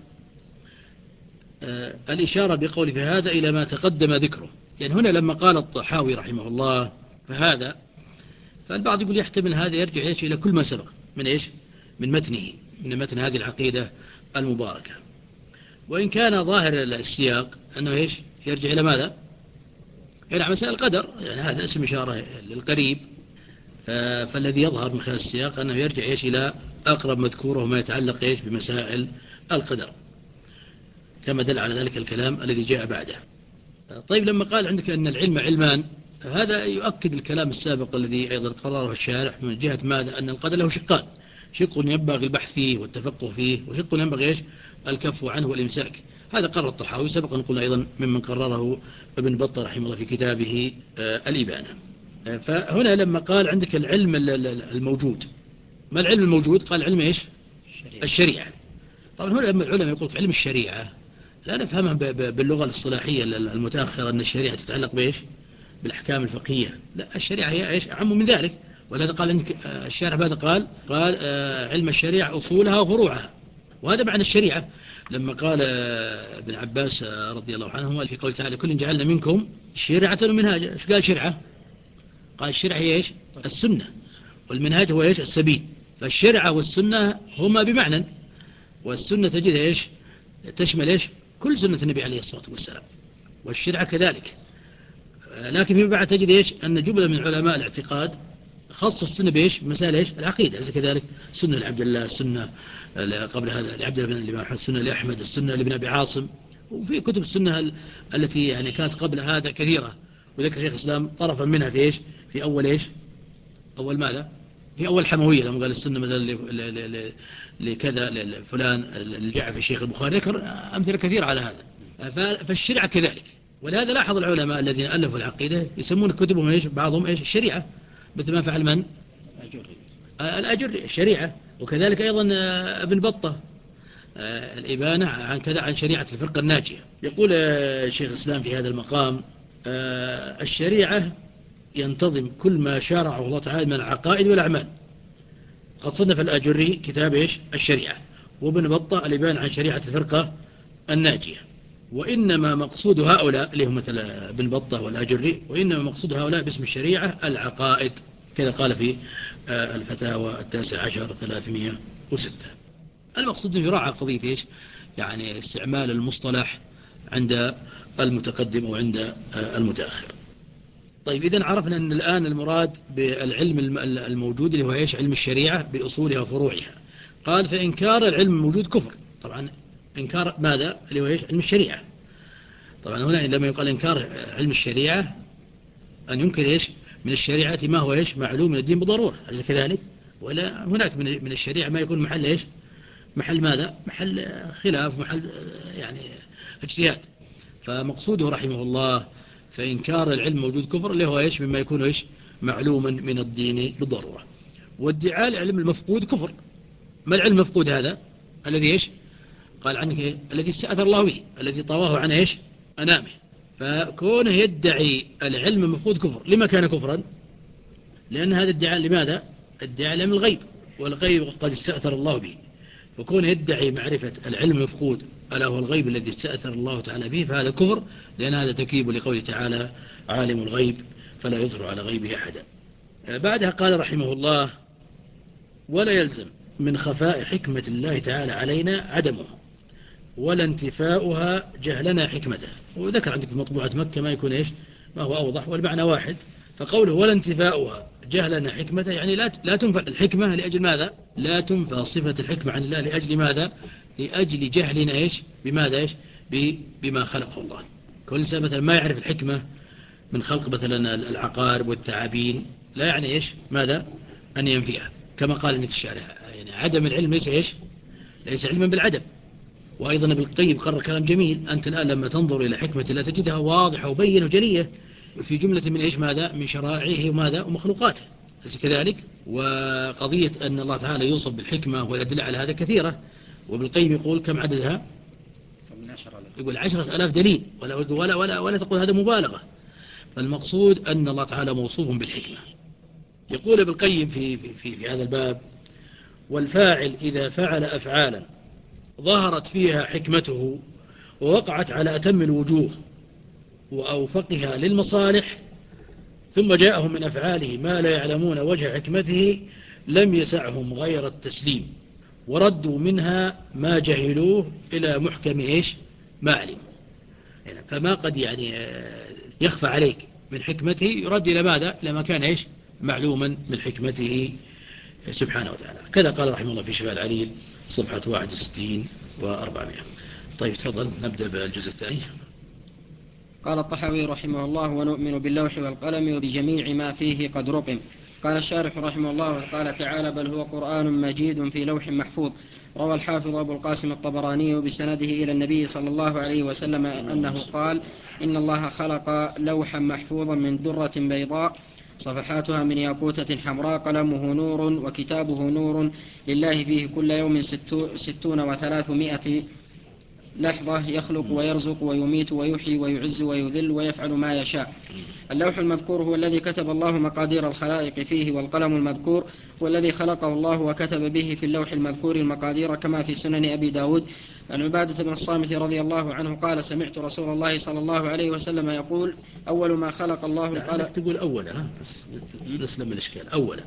S2: آه الإشارة بقول في هذا إلى ما تقدم ذكره. يعني هنا لما قال الطحاوي رحمه الله فهذا، فالبعض يقول يحتمل هذا يرجع إيش إلى كل ما سبق من إيش من متنه، من متن هذه العقيدة المباركة. وإن كان ظاهر السياق أنه إيش يرجع إلى ماذا؟ إلى مسائل القدر، يعني هذا اسم إشارة للقريب، فالذي يظهر من خلال السياق أنه يرجع إيش إلى أقرب مذكور وما يتعلق إيش بمسائل القدر، كما دل على ذلك الكلام الذي جاء بعده. طيب لما قال عندك أن العلم علمان، هذا يؤكد الكلام السابق الذي أيضا قرره الشارح من جهة ماذا؟ أن القدر له شقان، شق ينبغي البحث فيه والتفقه فيه، وشق ينبغي إيش الكف عنه والإمساك. هذا قرر الطحاوي، سبق أن قلنا أيضا ممن قرره ابن بطة رحمه الله في كتابه الإبانة. فهنا لما قال عندك العلم الموجود، ما العلم الموجود؟ قال علم إيش الشريعة. الشريعة. طبعا هنا لما العلماء يقول في علم الشريعة لا نفهمها باللغة الصلاحية المتأخرة أن الشريعة تتعلق بإيش بالأحكام الفقهية، لا، الشريعة هي إيش أعم من ذلك. ولهذا قال عندك الشارح ماذا قال؟ قال علم الشريعة أصولها وفروعها، وهذا معنى الشريعة. لما قال ابن عباس رضي الله عنهما في قول تعالى كل جعلنا منكم شريعة ومنهاجا، ايش قال شريعة؟ قال الشريعة هي إيش السنة، والمنهاج هو إيش السبيل. فالشريعة والسنة هما بمعنى، والسنة تجد إيش تشمل إيش كل سنة النبي عليه الصلاة والسلام، والشريعة كذلك. لكن فيما بعد تجد إيش أن جملة من علماء الاعتقاد خص السنة بإيش مسائل إيش العقيدة، ليس كذلك؟ سنة لعبد الله، السنة قبل هذا لعبد الله بن الإمام أحمد، السنة لأحمد، السنة لابن أبي عاصم، وفي كتب السنة التي يعني كانت قبل هذا كثيرة، وذكر شيخ الإسلام طرفا منها في إيش في أول إيش أول ماذا في أول حموية، لما قال السنة مثلا لكذا لفلان الجعفي الشيخ البخاري، ذكر أمثلة كثيرة على هذا. فالشريعة كذلك. ولهذا لاحظ العلماء الذين ألفوا العقيدة يسمون كتبهم إيش بعضهم إيش الشريعة، مثل ما فعل من الأجري الشريعة، وكذلك أيضا ابن بطة الإبانة عن كذا عن شريعة الفرقة الناجية. يقول شيخ الإسلام في هذا المقام الشريعة ينتظم كل ما شارعه الله تعالى من العقائد والأعمال. قد صنف الأجري كتاب إيش الشريعة، وابن بطة الإبانة عن شريعة الفرقة الناجية. وإنما مقصود هؤلاء اللي هم مثل ابن بطة والأجري، وإنما مقصود هؤلاء باسم الشريعة العقائد، كذا قال في الفتاوى التاسع عشر ثلاثمائة وستة. المقصود أن يراعى قضية إيش يعني استعمال المصطلح عند المتقدم أو عند المتأخر. طيب إذن عرفنا أن الآن المراد بالعلم الموجود اللي هو إيش علم الشريعة بأصولها وفروعها. قال فإنكار العلم الموجود كفر. طبعا إنكار ماذا اللي هو إيش علم الشريعة. طبعا هنا لما يقال إنكار علم الشريعة أن ينكر إيش من الشريعة ما هو إيش معلوم من الدين بضرورة، أليس كذلك؟ ولا هناك من الشريعة ما يكون محل إيش محل ماذا محل خلاف، محل يعني اجتهاد. فمقصوده رحمه الله فإنكار العلم موجود كفر اللي هو إيش مما يكون إيش معلوما من الدين بالضرورة. وادعاء العلم المفقود كفر. ما العلم المفقود هذا الذي إيش قال عنه إيه؟ الذي استأثر الله به، الذي طواه عن إيش أنامه. فكونه يدعي العلم المفقود كفر. لما كان كفرا؟ لأن هذا الادعاء لماذا؟ ادعاء علم الغيب، والغيب قد استأثر الله به. فكونه يدعي معرفة العلم المفقود ألا هو الغيب الذي استأثر الله تعالى به، فهذا كفر، لأن هذا تكذيب لقوله تعالى عالم الغيب فلا يظهر على غيبه أحدا. بعدها قال رحمه الله ولا يلزم من خفاء حكمة الله تعالى علينا عدمه ولا انتفاؤها جهلنا حكمته. وذكر عندك في مطبوعة مكة ما يكون إيش ما هو أوضح، والمعنى واحد. فقوله ولا انتفاؤها جهلنا حكمته يعني لا لا تنفى الحكمة لأجل ماذا؟ لا تنفى صفة الحكمة عن الله لأجل ماذا؟ لأجل جهلنا إيش بماذا إيش بما خلقه الله. كل إنسان مثلا ما يعرف الحكمة من خلق مثلا العقارب والثعابين لا يعني إيش ماذا أن ينفيها، كما قال ابن الشارع يعني عدم العلم ليس إيش ليس علما بالعدم. وأيضا ابن القيم قرر كلام جميل. أنت الآن لما تنظر إلى حكمة الله تجدها واضحة وبينة وجلية في جملة من إيش ماذا من شرائعه وماذا ومخلوقاته، أليس كذلك؟ وقضية أن الله تعالى يوصف بالحكمة والأدلة على هذا كثيرة. وابن القيم يقول كم عددها؟ يقول عشرة ألاف دليل، ولا, ولا, ولا, ولا تقول هذا مبالغة. فالمقصود أن الله تعالى موصوف بالحكمة. يقول ابن القيم في, في, في, في هذا الباب والفاعل إذا فعل أفعالا ظهرت فيها حكمته ووقعت على أتم الوجوه وأوفقها للمصالح، ثم جاءهم من أفعاله ما لا يعلمون وجه حكمته، لم يسعهم غير التسليم، وردوا منها ما جهلوه إلى محكم إيش ما علموا. يعني فما قد يعني يخفى عليك من حكمته يرد إلى ماذا؟ إلى ما كان إيش معلوما من حكمته سبحانه وتعالى. كذا قال رحمه الله في شفاء العليل صفحة واحد وستين وأربعمائة. طيب تفضل نبدأ بالجزء الثاني.
S1: قال الطحاوي رحمه الله: ونؤمن باللوح والقلم وبجميع ما فيه قد رقم. قال الشارح رحمه الله: قال تعالى: بل هو قرآن مجيد في لوح محفوظ. روى الحافظ أبو القاسم الطبراني بسنده إلى النبي صلى الله عليه وسلم أنه قال: إن الله خلق لوحا محفوظا من درة بيضاء صفحاتها من ياقوتة حمراء، قلمه نور وكتابه نور، لله فيه كل يوم ستون وثلاثمائة لحظة، يخلق ويرزق ويميت ويحيي ويعز ويذل ويفعل ما يشاء. اللوح المذكور هو الذي كتب الله مقادير الخلائق فيه، والقلم المذكور هو الذي خلقه الله وكتب به في اللوح المذكور المقادير، كما في سنن أبي داود عن عبادة بن الصامت رضي الله عنه قال: سمعت رسول الله صلى الله عليه وسلم يقول: أول ما خلق الله القلم.
S2: تقول أولا، ها بس نسلم من الإشكال. أولا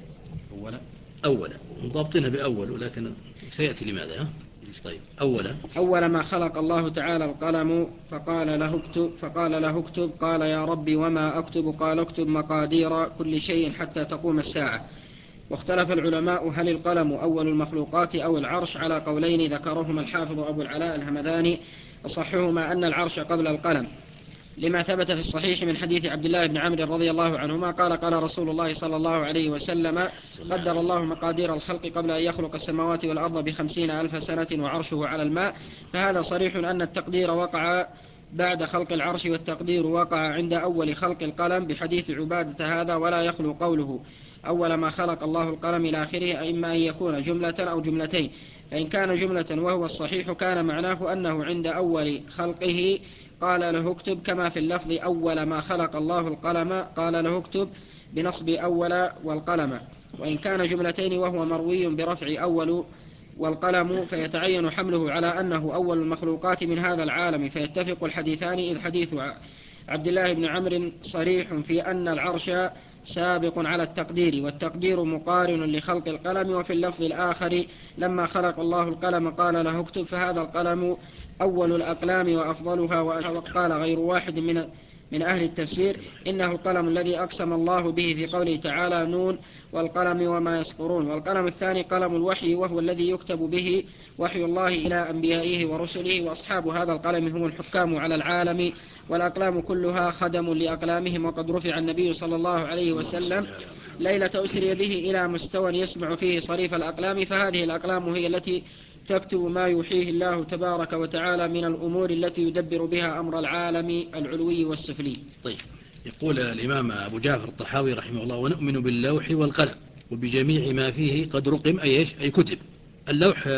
S1: أولا
S2: أولا مضابطينها بأول، ولكن سيأتي لماذا؟ ها؟ طيب أولا
S1: أول ما خلق الله تعالى القلم فقال له اكتب فقال له اكتب قال: يا ربي وما أكتب؟ قال: اكتب مقادير كل شيء حتى تقوم الساعة. واختلف العلماء هل القلم أول المخلوقات أو العرش، على قولين ذكرهما الحافظ أبو العلاء الهمذاني، أصحهما أن العرش قبل القلم، لما ثبت في الصحيح من حديث عبد الله بن عمرو رضي الله عنهما قال: قال رسول الله صلى الله عليه وسلم: قدر الله مقادير الخلق قبل أن يخلق السماوات والأرض بخمسين ألف سنة وعرشه على الماء. فهذا صريح أن التقدير وقع بعد خلق العرش، والتقدير وقع عند أول خلق القلم، بحديث عبادة هذا: ولا يخلو قوله أول ما خلق الله القلم إلى آخره، إما أن يكون جملة أو جملتين. فإن كان جملة وهو الصحيح كان معناه أنه عند أول خلقه قال له اكتب، كما في اللفظ: أول ما خلق الله القلم قال له اكتب، بنصب أول والقلم. وإن كان جملتين وهو مروي برفع أول والقلم، فيتعين حمله على أنه أول المخلوقات من هذا العالم، فيتفق الحديثان، إذ حديث عبد الله بن عمرو صريح في أن العرش سابق على التقدير، والتقدير مقارن لخلق القلم. وفي اللفظ الآخر: لما خلق الله القلم قال له اكتب، فهذا القلم أول الأقلام وأفضلها. وقال غير واحد من من أهل التفسير: إنه القلم الذي أقسم الله به في قوله تعالى: نون والقلم وما يسطرون. والقلم الثاني قلم الوحي، وهو الذي يكتب به وحي الله إلى أنبيائه ورسله، وأصحاب هذا القلم هم الحكام على العالم، والأقلام كلها خدم لأقلامهم. وقد رفع النبي صلى الله عليه وسلم ليلة أسري به إلى مستوى يسمع فيه صريف الأقلام، فهذه الأقلام هي التي تكتب ما يوحيه الله تبارك وتعالى من الأمور التي يدبر بها أمر العالم العلوي والسفلي.
S2: طيب، يقول الإمام أبو جعفر الطحاوي رحمه الله: ونؤمن باللوح والقلم وبجميع ما فيه قد رقم، أي إيش؟ أي كتب. اللوح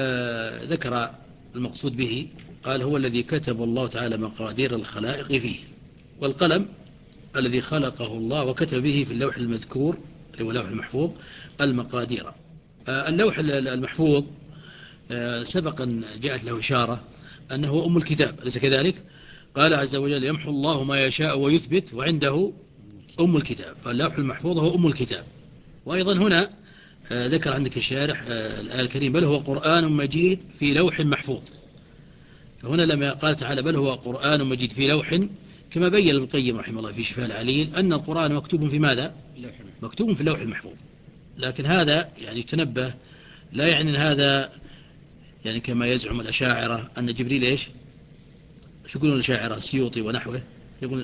S2: ذكر المقصود به، قال: هو الذي كتب الله تعالى مقادير الخلائق فيه. والقلم الذي خلقه الله وكتب به في اللوح المذكور اللي هو اللوح المحفوظ المقادير. اللوح المحفوظ سبق أن جاءت له إشارة أنه أم الكتاب، أليس كذلك؟ قال عز وجل: يمحو الله ما يشاء ويثبت وعنده أم الكتاب. فاللوح المحفوظ هو أم الكتاب. وأيضا هنا ذكر عندك الشارح الآية الكريم: بل هو قرآن مجيد في لوح محفوظ. فهنا لما قال تعالى: بل هو قرآن مجيد في لوح، كما بين ابن القيم رحمه الله في شفاء العليل أن القرآن مكتوب في ماذا؟ مكتوب في اللوح المحفوظ. لكن هذا يعني تنبه، لا يعني أن هذا يعني كما يزعم الأشاعرة أن جبريل إيش؟ شو يقولون الأشاعرة السيوطي ونحوه؟ يقول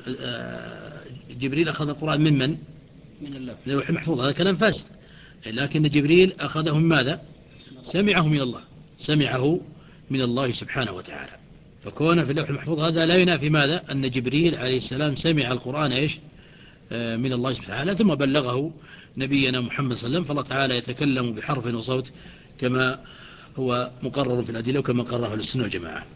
S2: جبريل أخذ القرآن من من؟
S1: من اللوح
S2: اللوح المحفوظ. هذا كلام فاسد. لكن جبريل أخذه من ماذا؟ سمعه من الله، سمعه من الله سبحانه وتعالى. فكون في اللوح المحفوظ هذا لا ينافي ماذا؟ أن جبريل عليه السلام سمع القرآن إيش؟ من الله سبحانه وتعالى، ثم بلغه نبينا محمد صلى الله عليه وسلم. فالله تعالى يتكلم بحرف وصوت كما هو مقرر في الأدلة وكما قرره السنة والجماعة.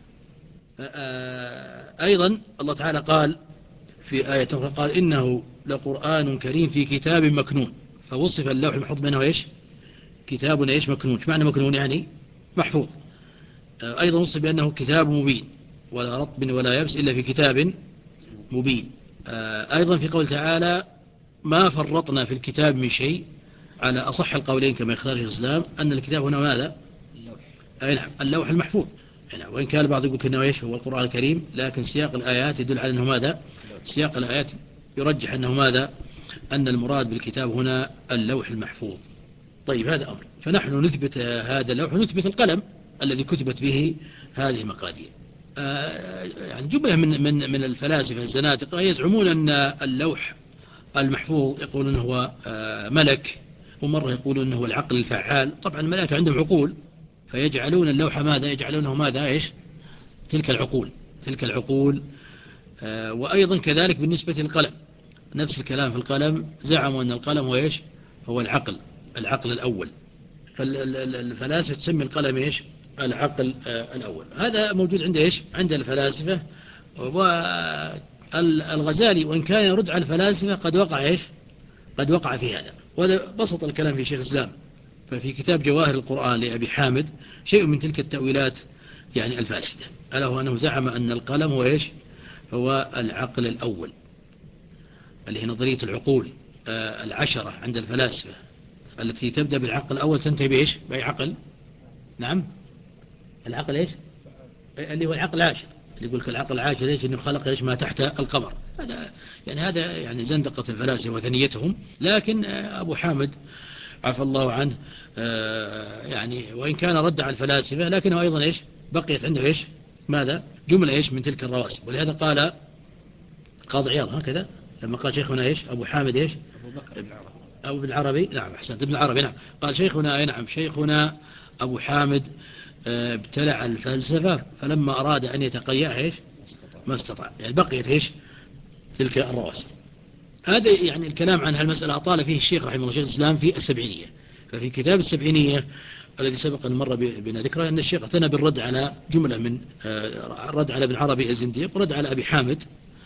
S2: أيضا الله تعالى قال في آية أخرى: قال: إنه لقرآن كريم في كتاب مكنون. فوصف اللوح المحفوظ منه إيش؟ كتاب إيش؟ مكنون. ايش معنى مكنون؟ يعني محفوظ. أيضا وصف بأنه كتاب مبين ولا رطب ولا يبس إلا في كتاب مبين. أيضا في قول تعالى ما فرطنا في الكتاب من شيء، على أصح القولين كما يختار شيخ الإسلام أن الكتاب هنا ماذا؟ أي نعم اللوح المحفوظ. يعني وإن كان البعض يقول كأنه إيش هو القرآن الكريم، لكن سياق الآيات يدل على أنه ماذا؟ سياق الآيات يرجح أنه ماذا؟ أن المراد بالكتاب هنا اللوح المحفوظ. طيب هذا أمر. فنحن نثبت هذا اللوح ونثبت القلم الذي كتبت به هذه المقادير. آه يعني جملة من من من الفلاسفة الزنادقة يزعمون أن اللوح المحفوظ يقولون هو آه ملك، ومرة يقولون أنه هو العقل الفعال. طبعا الملائكة عندهم عقول، فيجعلون اللوح ماذا؟ يجعلونه ماذا؟ إيش؟ تلك العقول تلك العقول. آه وأيضا كذلك بالنسبة للقلم نفس الكلام. في القلم زعموا أن القلم هو إيش؟ هو العقل العقل الأول. فالفلاسفة تسمي القلم إيش؟ العقل آه الأول. هذا موجود عند إيش؟ عند الفلاسفة. والغزالي وإن كان يرد على الفلاسفة قد وقع إيش؟ قد وقع في هذا. وهذا بسط الكلام في شيخ الإسلام. ففي كتاب جواهر القرآن لأبي حامد شيء من تلك التأويلات يعني الفاسدة، ألا هو أنه زعم أن القلم هو إيش؟ هو العقل الأول، اللي هي نظرية العقول آه العشرة عند الفلاسفة، التي تبدأ بالعقل الأول تنتهي بإيش؟ بأي عقل؟ نعم العقل إيش؟ اللي هو العقل العاشر، اللي يقول لك العقل العاشر إيش؟ إنه خلق إيش؟ ما تحت القمر. هذا يعني هذا يعني زندقة الفلاسفة وثنيتهم. لكن آه أبو حامد عفى الله عنه آه يعني وإن كان رد على الفلاسفة لكنه أيضا إيش؟ بقيت عنده إيش؟ ماذا؟ جملة إيش؟ من تلك الرواسب. ولهذا قال قاضي عياض هكذا لما قال شيخنا إيش؟ أبو حامد إيش؟
S1: أبو بكر بن العربي
S2: أو ابن العربي. نعم أحسنت ابن العربي. نعم قال شيخنا أي نعم شيخنا أبو حامد ابتلع الفلسفة فلما أراد أن يتقيأ إيش؟ ما استطاع. يعني بقيت إيش؟ تلك الرواسب. هذا يعني الكلام عن هالمسألة أطال فيه الشيخ رحمه الله شيخ الإسلام في السبعينية. ففي كتاب السبعينية الذي سبق المرة بنا ذكره أن الشيخ اعتنى بالرد على جملة من رد على ابن عربي الزنديق ورد على أبي حامد.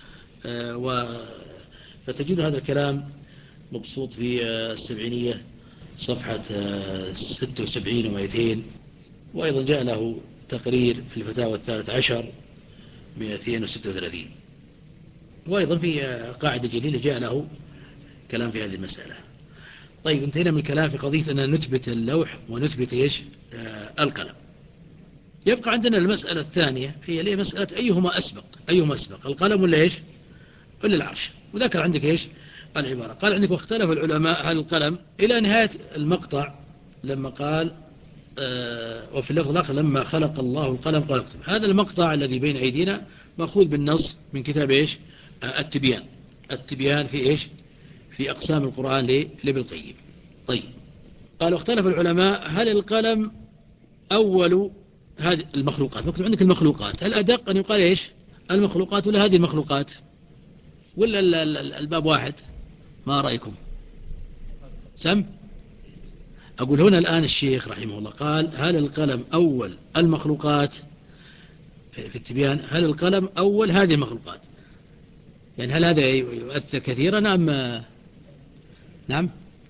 S2: فتجد هذا الكلام مبسوط في السبعينية صفحة ستة وسبعين ومئتين. وأيضا جاء له تقرير في الفتاوى الثالث عشر مئتين وستة وثلاثين. وأيضا في قاعدة جليلة جاء له كلام في هذه المسألة. طيب انتهينا من الكلام في قضية أن نثبت اللوح ونثبت إيش؟ آه القلم. يبقى عندنا المسألة الثانية هي ليه مسألة أيهما أسبق أيهما أسبق القلم ولا إيش؟ ولا العرش. وذكر عندك إيش؟ العبارة. قال عندك واختلف العلماء هل القلم إلى نهاية المقطع لما قال آه وفي اللفظ الآخر لما خلق الله القلم قال اكتب. هذا المقطع الذي بين أيدينا مأخوذ بالنص من كتاب إيش؟ آه التبيان. التبيان في إيش؟ في أقسام القرآن لابن القيم. طيب قالوا اختلف العلماء هل القلم أول هذه المخلوقات. مكتوب عندك المخلوقات. هل أدق أن يقال إيش؟ المخلوقات ولا هذه المخلوقات ولا الباب واحد؟ ما رأيكم؟ سم أقول هنا الآن الشيخ رحمه الله قال هل القلم أول المخلوقات في التبيان؟ هل القلم أول هذه المخلوقات؟ يعني هل هذا يؤثر كثيرا أم نعم؟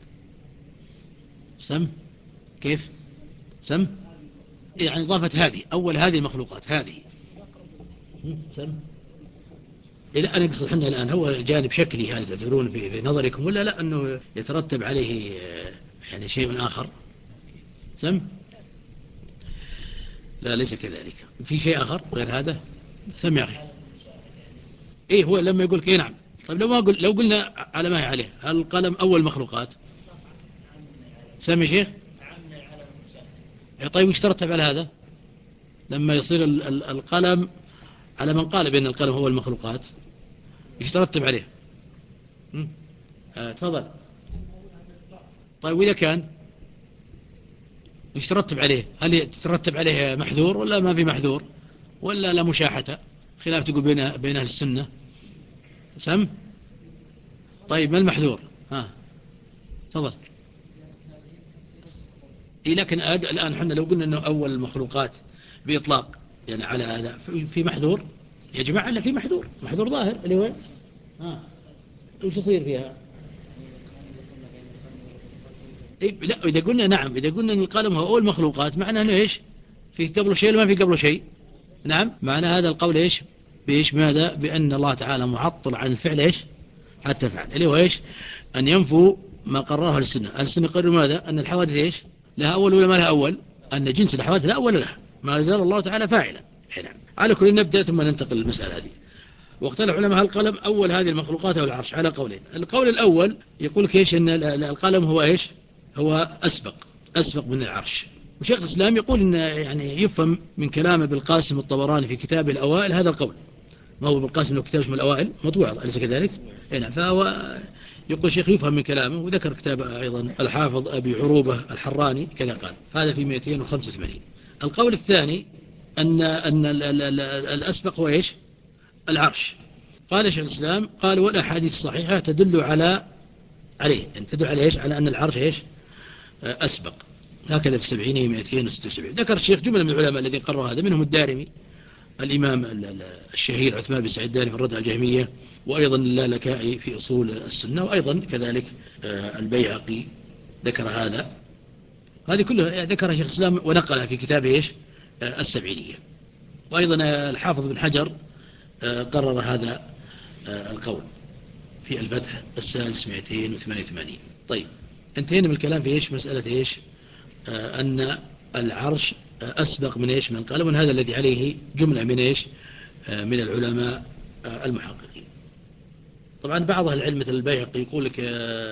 S2: سم كيف؟ سم يعني إضافة هذه أول هذه المخلوقات هذه سم إلى أن يقصد حنا الآن هو جانب شكلي هذا تعتبرون في, في نظركم ولا لا أنه يترتب عليه يعني شيء آخر؟ سم لا ليس كذلك. في شيء آخر غير هذا؟ سم يا أخي. إيه هو لما يقول كي نعم. طيب لو ما قل لو قلنا على ما هي عليه هل القلم أول مخلوقات؟ سم يا شيخ. طيب وش ترتب على هذا لما يصير القلم على من قال بأن القلم هو المخلوقات وش ترتب عليه؟ آه تفضل. طيب وإذا كان وش ترتب عليه؟ هل تترتب عليه محذور ولا ما في محذور ولا لا مشاحة؟ خلاف تقول بين بين أهل السنة. سم طيب ما المحذور؟ ها تفضل. إيه لكن الآن حنا لو قلنا أنه أول المخلوقات بإطلاق يعني على هذا في محذور يا جماعة. لا في محذور محذور ظاهر اللي هو ها وش يصير فيها؟ إيه لا إذا قلنا نعم إذا قلنا أن القلم هو أول المخلوقات معناه أنه إيش؟ في قبله شيء ولا ما في قبله شيء؟ نعم. معنى هذا القول إيش؟ بإيش ماذا؟ بأن الله تعالى معطل عن الفعل إيش؟ حتى الفعل اللي هو إيش؟ أن ينفوا ما قرره السنة. السنة قرروا ماذا؟ أن الحوادث إيش؟ لها أول ولا ما لها أول؟ أن جنس الحوادث لا أول لها، ما زال الله تعالى فاعلا. نعم. على كل نبدأ ثم ننتقل للمسألة هذه. واختلف علماء القلم أول هذه المخلوقات أو العرش على قولين. القول الأول يقول كيش أن القلم هو إيش؟ هو أسبق أسبق من العرش. وشيخ الإسلام يقول إن يعني يفهم من كلامه بالقاسم الطبراني في كتابه الأوائل هذا القول. ما هو بالقاسم له كتاب اسمه الأوائل مطبوع أليس كذلك؟ نعم. فهو يقول الشيخ يفهم من كلامه، وذكر كتاب أيضا الحافظ أبي عروبة الحراني كذا قال، هذا في مئتين وخمسة وثمانين. القول الثاني أن أن الأسبق هو إيش؟ العرش. قال شيخ الإسلام قال والأحاديث الصحيحة تدل على عليه، يعني تدل على إيش؟ على أن العرش إيش؟ أسبق. هكذا في السبعينية مئتين وستة وسبعين. ذكر الشيخ جملة من العلماء الذين قرروا هذا، منهم الدارمي الإمام الشهير عثمان بن سعيد الدارمي في الرد على الجهمية، وأيضا اللالكائي في أصول السنة، وأيضا كذلك البيهقي ذكر هذا. هذه كلها ذكرها شيخ الإسلام ونقلها في كتابه إيش؟ السبعينية. وأيضا الحافظ بن حجر قرر هذا القول في الفتح السادس مئتين وثمانية وثمانين. طيب انتهينا من الكلام في إيش؟ مسألة إيش؟ أن العرش أسبق من إيش؟ من القلم، وهذا الذي عليه جملة من إيش؟ من العلماء المحققين. طبعا بعض أهل العلم مثل البيهقي يقول لك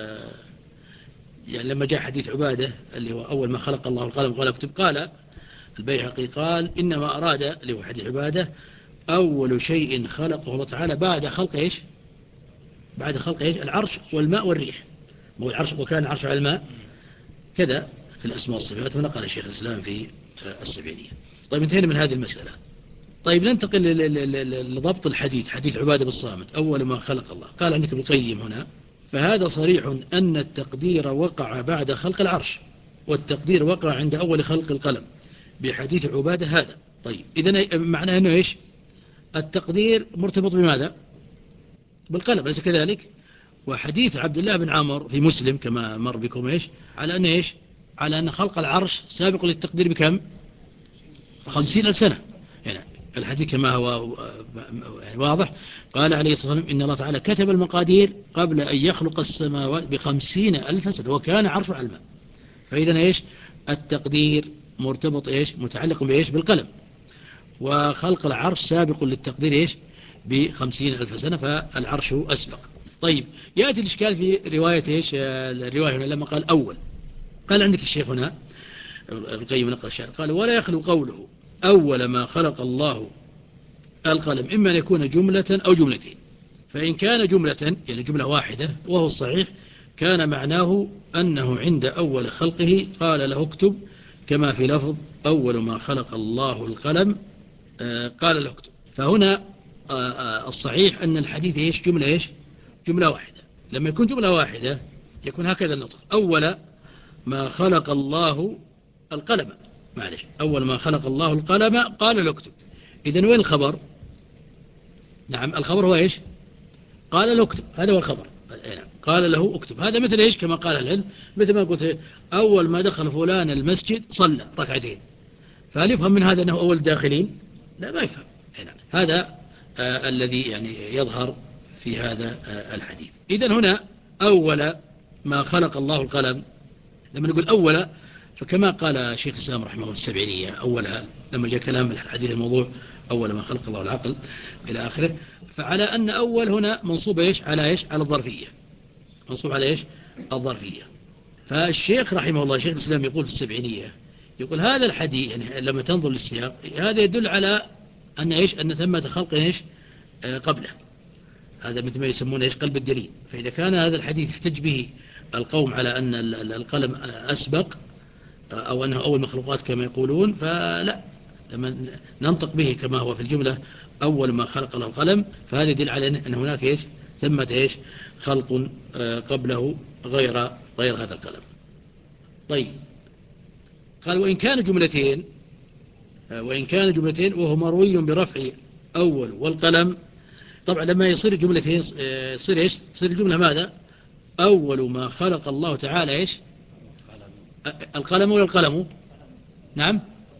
S2: يعني لما جاء حديث عبادة اللي هو أول ما خلق الله القلم قال اكتب، قال البيهقي قال إنما أراد اللي هو حديث عبادة أول شيء خلقه الله تعالى بعد خلق إيش؟ بعد خلق إيش؟ العرش والماء والريح. مو العرش وكان العرش على الماء كذا في الأسماء والصفات، ونقل شيخ الإسلام في السبعينية. طيب انتهينا من هذه المسألة. طيب ننتقل لضبط الحديث، حديث عبادة بالصامت أول ما خلق الله. قال عندك ابن القيم هنا فهذا صريح أن التقدير وقع بعد خلق العرش، والتقدير وقع عند أول خلق القلم بحديث عبادة هذا. طيب إذن معناه أنه إيش؟ التقدير مرتبط بماذا؟ بالقلم أليس كذلك؟ وحديث عبد الله بن عمر في مسلم كما مر بكم إيش؟ على أن إيش؟ على أن خلق العرش سابق للتقدير بكم؟ خمسين ألف سنة. يعني الحديث كما هو واضح. قال عليه الصلاة والسلام إن الله تعالى كتب المقادير قبل أن يخلق السماوات بخمسين ألف سنة وكان عرشه على الماء. فإذا إيش؟ التقدير مرتبط إيش؟ متعلق بإيش؟ بالقلم. وخلق العرش سابق للتقدير إيش؟ بخمسين ألف سنة، فالعرش أسبق. طيب يأتي الإشكال في رواية إيش؟ الرواية هنا لما قال أول، قال عندك الشيخ هنا القيم نقل الشعر قال ولا يخلو قوله أول ما خلق الله القلم إما أن يكون جملة أو جملتين. فإن كان جملة يعني جملة واحدة وهو الصحيح كان معناه أنه عند أول خلقه قال له اكتب، كما في لفظ أول ما خلق الله القلم قال له اكتب. فهنا الصحيح أن الحديث إيش؟ جملة إيش؟ جملة واحدة. لما يكون جملة واحدة يكون هكذا النطق أول ما خلق الله القلم، معلش أول ما خلق الله القلم قال له اكتب. إذن وين الخبر؟ نعم الخبر هو إيش؟ قال له اكتب، هذا هو الخبر. قال له اكتب، هذا مثل إيش؟ كما قال العلم مثل ما قلت أول ما دخل فلان المسجد صلى ركعتين، فهل يفهم من هذا أنه أول الداخلين؟ لا ما يفهم. هذا آه الذي يعني يظهر في هذا آه الحديث. إذن هنا أول ما خلق الله القلم، لما نقول أول فكما قال شيخ الإسلام رحمه الله في السبعينية أولها لما جاء كلام الحديث الموضوع أول ما خلق الله العقل إلى آخره، فعلى أن أول هنا منصوب إيش؟ على إيش؟ على الظرفية، منصوب على إيش؟ الظرفية. فالشيخ رحمه الله شيخ الإسلام يقول في السبعينية يقول هذا الحديث يعني لما تنظر للسياق هذا يدل على أن إيش؟ أن ثمة خلق إيش؟ آه قبله، هذا مثل ما يسمونه إيش؟ قلب الدليل. فإذا كان هذا الحديث يحتج به القوم على أن القلم أسبق أو أنه أول مخلوقات كما يقولون، فلا، لما ننطق به كما هو في الجملة أول ما خلق الله القلم فهذا يدل على أن هناك إيش؟ ثمة إيش؟ خلق قبله غير غير هذا القلم. طيب قال وإن كان جملتين وإن كان جملتين وهو مروي برفع أول والقلم. طبعا لما يصير جملتين يصير إيش؟ تصير الجملة ماذا؟ أول ما خلق الله تعالى إيش؟ القلم ولا القلم؟ نعم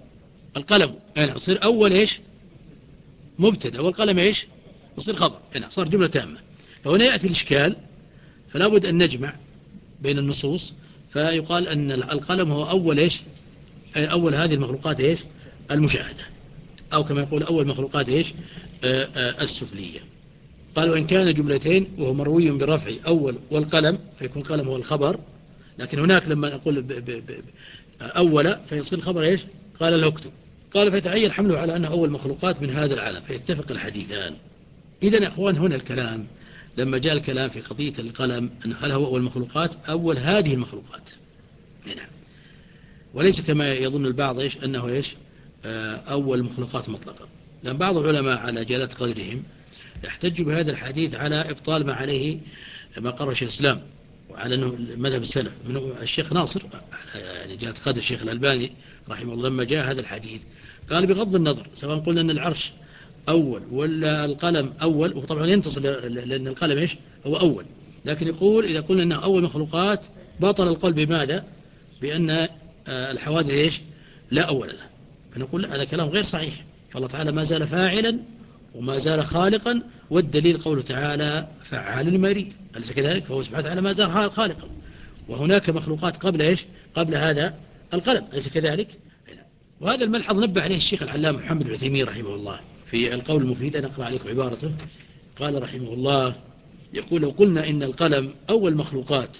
S2: القلم يعني يصير أول إيش مبتدأ والقلم إيش يصير خبر يعني صار جملة تامة. فهنا يأتي الإشكال، فلا بد أن نجمع بين النصوص، فيقال أن القلم هو أول إيش أول هذه المخلوقات إيش المشاهدة، أو كما يقول أول مخلوقات إيش آآ آآ السفلية. قال وإن كان جملتين وهو مروي برفع أول والقلم فيكون القلم هو الخبر، لكن هناك لما نقول ب ب ب أول فيصير الخبر إيش قال له اكتب. قال فيتعين حمله على أنه أول مخلوقات من هذا العالم، فيتفق الحديثان. إذن يا أخوان هنا الكلام لما جاء الكلام في قضية القلم أن هل هو أول مخلوقات أول هذه المخلوقات هنا، وليس كما يظن البعض إيش أنه إيش أول مخلوقات مطلقة، لأن بعض العلماء على جلالة قدرهم يحتج بهذا الحديث على إبطال ما عليه ما قرر شيخ الإسلام وعلى أنه مذهب السلف منه الشيخ ناصر يعني جلالة قدر الشيخ الألباني رحمه الله. لما جاء هذا الحديث قال بغض النظر سواء قلنا أن العرش أول ولا القلم أول، وطبعا ينتصر لأن القلم إيش هو أول، لكن يقول إذا قلنا أنه أول مخلوقات بطل القول بماذا بأن الحوادث إيش لا أول لها، فنقول هذا كلام غير صحيح، فالله تعالى ما زال فاعلا وما زال خالقا، والدليل قوله تعالى فعال لما يريد، أليس كذلك؟ فهو سبحانه وتعالى ما زال خالقا، وهناك مخلوقات قبل إيش قبل هذا القلم، أليس كذلك؟ وهذا الملحظ نبه عليه الشيخ العلامة محمد بن عثيمين رحمه الله في القول المفيد. أنا أقرأ عليكم عبارته. قال رحمه الله يقول لو قلنا إن القلم أول مخلوقات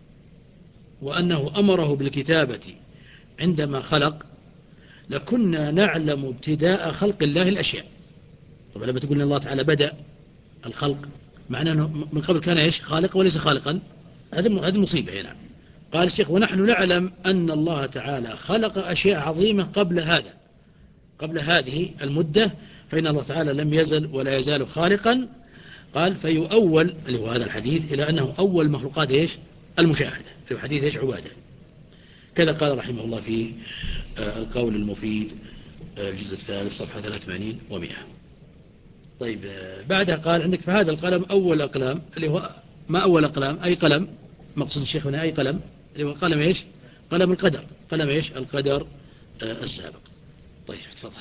S2: وأنه أمره بالكتابة عندما خلق لكنا نعلم ابتداء خلق الله الأشياء. طبعا لما تقول إن الله تعالى بدأ الخلق معناه أنه من قبل كان إيش خالق وليس خالقا، هذه هذه مصيبة هنا. قال الشيخ ونحن نعلم أن الله تعالى خلق أشياء عظيمة قبل هذا قبل هذه المدة، فإن الله تعالى لم يزل ولا يزال خالقا. قال فيؤول اللي هو هذا الحديث إلى أنه أول مخلوقات إيش المشاهدة في حديث إيش عبادة. كذا قال رحمه الله في القول المفيد الجزء الثالث صفحة ثلاثة وثمانين ومئة. طيب بعدها قال عندك فهذا القلم أول أقلام اللي هو ما أول أقلام أي قلم مقصود الشيخ هنا أي قلم اللي هو قلم إيش قلم القدر قلم إيش القدر السابق. طيب تفضل.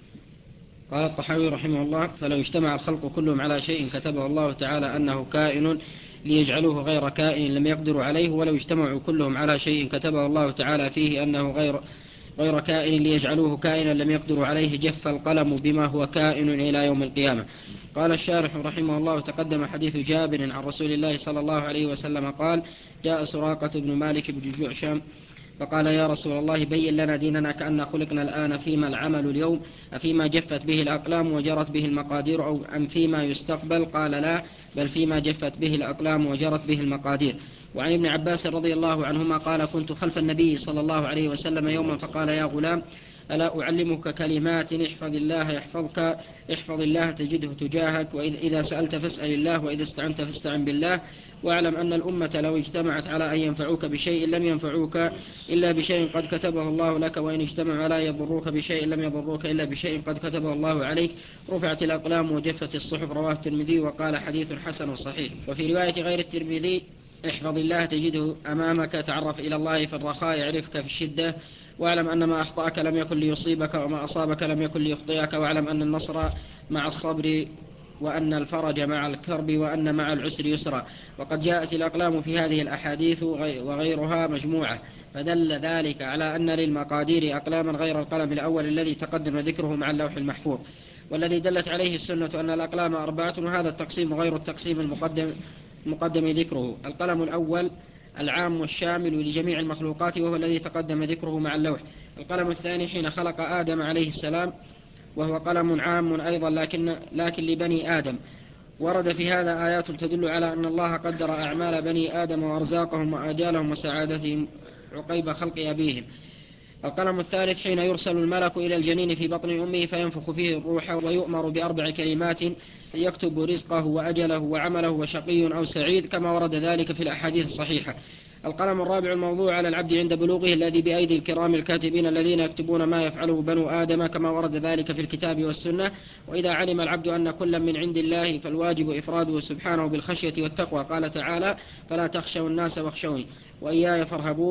S1: قال الطحاوي رحمه الله فلو اجتمع الخلق كلهم على شيء كتبه الله تعالى أنه كائن ليجعلوه غير كائن لم يقدروا عليه، ولو اجتمعوا كلهم على شيء كتبه الله تعالى فيه أنه غير غير كائن ليجعلوه كائنا لم يقدروا عليه جف القلم بما هو كائن إلى يوم القيامة. قال الشارح رحمه الله تقدم حديث جابر عن رسول الله صلى الله عليه وسلم قال جاء سراقة بن مالك بن جعشم فقال يا رسول الله بين لنا ديننا كأن خلقنا الآن فيما العمل اليوم أفيما جفت به الأقلام وجرت به المقادير أو أم فيما يستقبل؟ قال لا بل فيما جفت به الأقلام وجرت به المقادير. وعن ابن عباس رضي الله عنهما قال كنت خلف النبي صلى الله عليه وسلم يوما فقال يا غلام ألا أعلمك كلمات احفظ الله يحفظك احفظ الله تجده تجاهك وإذا سألت فاسأل الله وإذا استعنت فاستعن بالله واعلم أن الأمة لو اجتمعت على أن ينفعوك بشيء لم ينفعوك إلا بشيء قد كتبه الله لك وإن اجتمعوا على يضروك بشيء لم يضروك إلا بشيء قد كتبه الله عليك رفعت الأقلام وجفت الصحف. رواه الترمذي وقال حديث حسن صحيح. وفي رواية غير الترمذي احفظ الله تجده أمامك تعرف إلى الله في الرخاء يعرفك في الشدة واعلم أن ما أخطأك لم يكن ليصيبك وما أصابك لم يكن ليخطئك واعلم أن النصر مع الصبر وأن الفرج مع الكرب وأن مع العسر يسرا. وقد جاءت الأقلام في هذه الأحاديث وغيرها مجموعة فدل ذلك على أن للمقادير أقلاما غير القلم الأول الذي تقدم ذكره مع اللوح المحفوظ، والذي دلت عليه السنة أن الأقلام أربعة، وهذا التقسيم غير التقسيم المقدم مقدم ذكره. القلم الأول العام الشامل لجميع المخلوقات وهو الذي تقدم ذكره مع اللوح. القلم الثاني حين خلق آدم عليه السلام وهو قلم عام أيضا لكن, لكن لبني آدم، ورد في هذا آيات تدل على أن الله قدر أعمال بني آدم وأرزاقهم وآجالهم وسعادتهم عقيب خلق أبيهم. القلم الثالث حين يرسل الملك إلى الجنين في بطن أمه فينفخ فيه الروح ويؤمر بأربع كلمات يكتب رزقه وأجله وعمله وشقي أو سعيد كما ورد ذلك في الأحاديث الصحيحة. القلم الرابع الموضوع على العبد عند بلوغه الذي بأيدي الكرام الكاتبين الذين يكتبون ما يفعله بنو آدم كما ورد ذلك في الكتاب والسنة. وإذا علم العبد أن كل من عند الله فالواجب إفراده سبحانه بالخشية والتقوى. قال تعالى فلا تخشوا الناس واخشوني وإياي فارهبون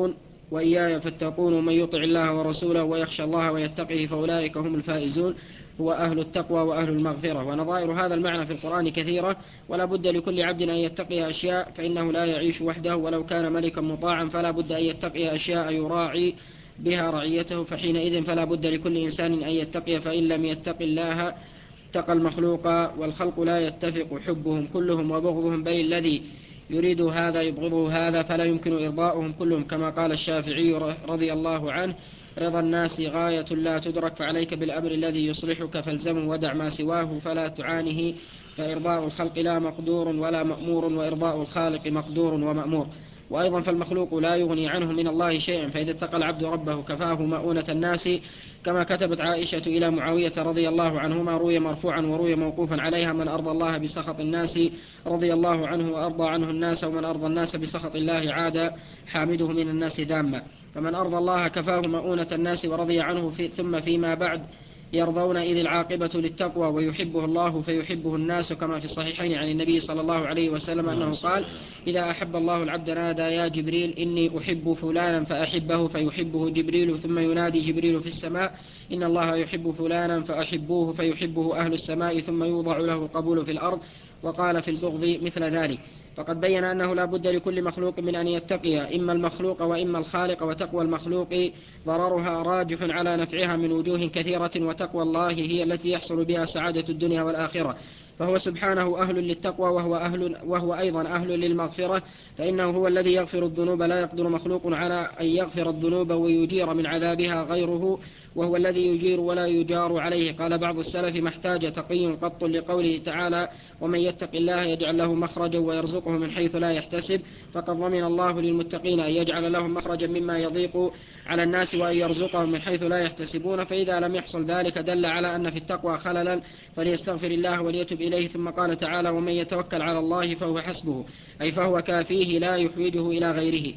S1: وإياي فاتقون ومن يطع الله ورسوله ويخشى الله ويتقه فأولئك هم الفائزون هو أهل التقوى وأهل المغفرة. ونظائر هذا المعنى في القرآن كثيرة، ولا بد لكل عبد أن يتقي أشياء، فإنه لا يعيش وحده ولو كان ملكا مطاعا، فلا بد أن يتقي أشياء يراعي بها رعيته، فحينئذ فلا بد لكل إنسان أن يتقي، فإن لم يتق الله اتقى المخلوق. والخلق لا يتفق حبهم كلهم وبغضهم، بل الذي يريد هذا يبغضه هذا، فلا يمكن إرضاؤهم كلهم، كما قال الشافعي رضي الله عنه: رضا الناس غاية لا تدرك، فعليك بالأمر الذي يصلحك فالزمه ودع ما سواه فلا تعانه، فإرضاء الخلق لا مقدور ولا مأمور، وإرضاء الخالق مقدور ومأمور. وأيضا فالمخلوق لا يغني عنه من الله شيئا، فإذا اتقى العبد ربه كفاه مؤونة الناس، كما كتبت عائشة إلى معاوية رضي الله عنهما، روي مرفوعا وروي موقوفا عليها: من أرضى الله بسخط الناس رضي الله عنه وأرضى عنه الناس، ومن أرضى الناس بسخط الله عاد حامده من الناس ذاما. فمن أرضى الله كفاه مؤونة الناس ورضي عنه، في ثم فيما بعد يرضون، إذ العاقبة للتقوى ويحبه الله فيحبه الناس، كما في الصحيحين عن النبي صلى الله عليه وسلم أنه قال: إذا أحب الله العبد نادى يا جبريل إني أحب فلانا فأحبه، فيحبه جبريل، ثم ينادي جبريل في السماء: إن الله يحب فلانا فأحبوه، فيحبه أهل السماء، ثم يوضع له القبول في الأرض. وقال في البغض مثل ذلك. فقد بين أنه لا بد لكل مخلوق من أن يتقي إما المخلوق وإما الخالق، وتقوى المخلوق ضررها راجح على نفعها من وجوه كثيرة، وتقوى الله هي التي يحصل بها سعادة الدنيا والآخرة، فهو سبحانه أهل للتقوى، وهو, أهل وهو أيضا أهل للمغفرة، فإنه هو الذي يغفر الذنوب، لا يقدر مخلوق على أن يغفر الذنوب ويجير من عذابها غيره، وهو الذي يجير ولا يجار عليه. قال بعض السلف: ما احتاج تقي قط، لقوله تعالى: ومن يتق الله يجعل له مخرجا ويرزقه من حيث لا يحتسب. فقد ضمن الله للمتقين أن يجعل لهم مخرجا مما يضيق على الناس، وأن يرزقهم من حيث لا يحتسبون. فإذا لم يحصل ذلك دل على أن في التقوى خللا، فليستغفر الله وليتب إليه. ثم قال تعالى: ومن يتوكل على الله فهو حسبه، أي فهو كافيه لا يحوجه إلى غيره.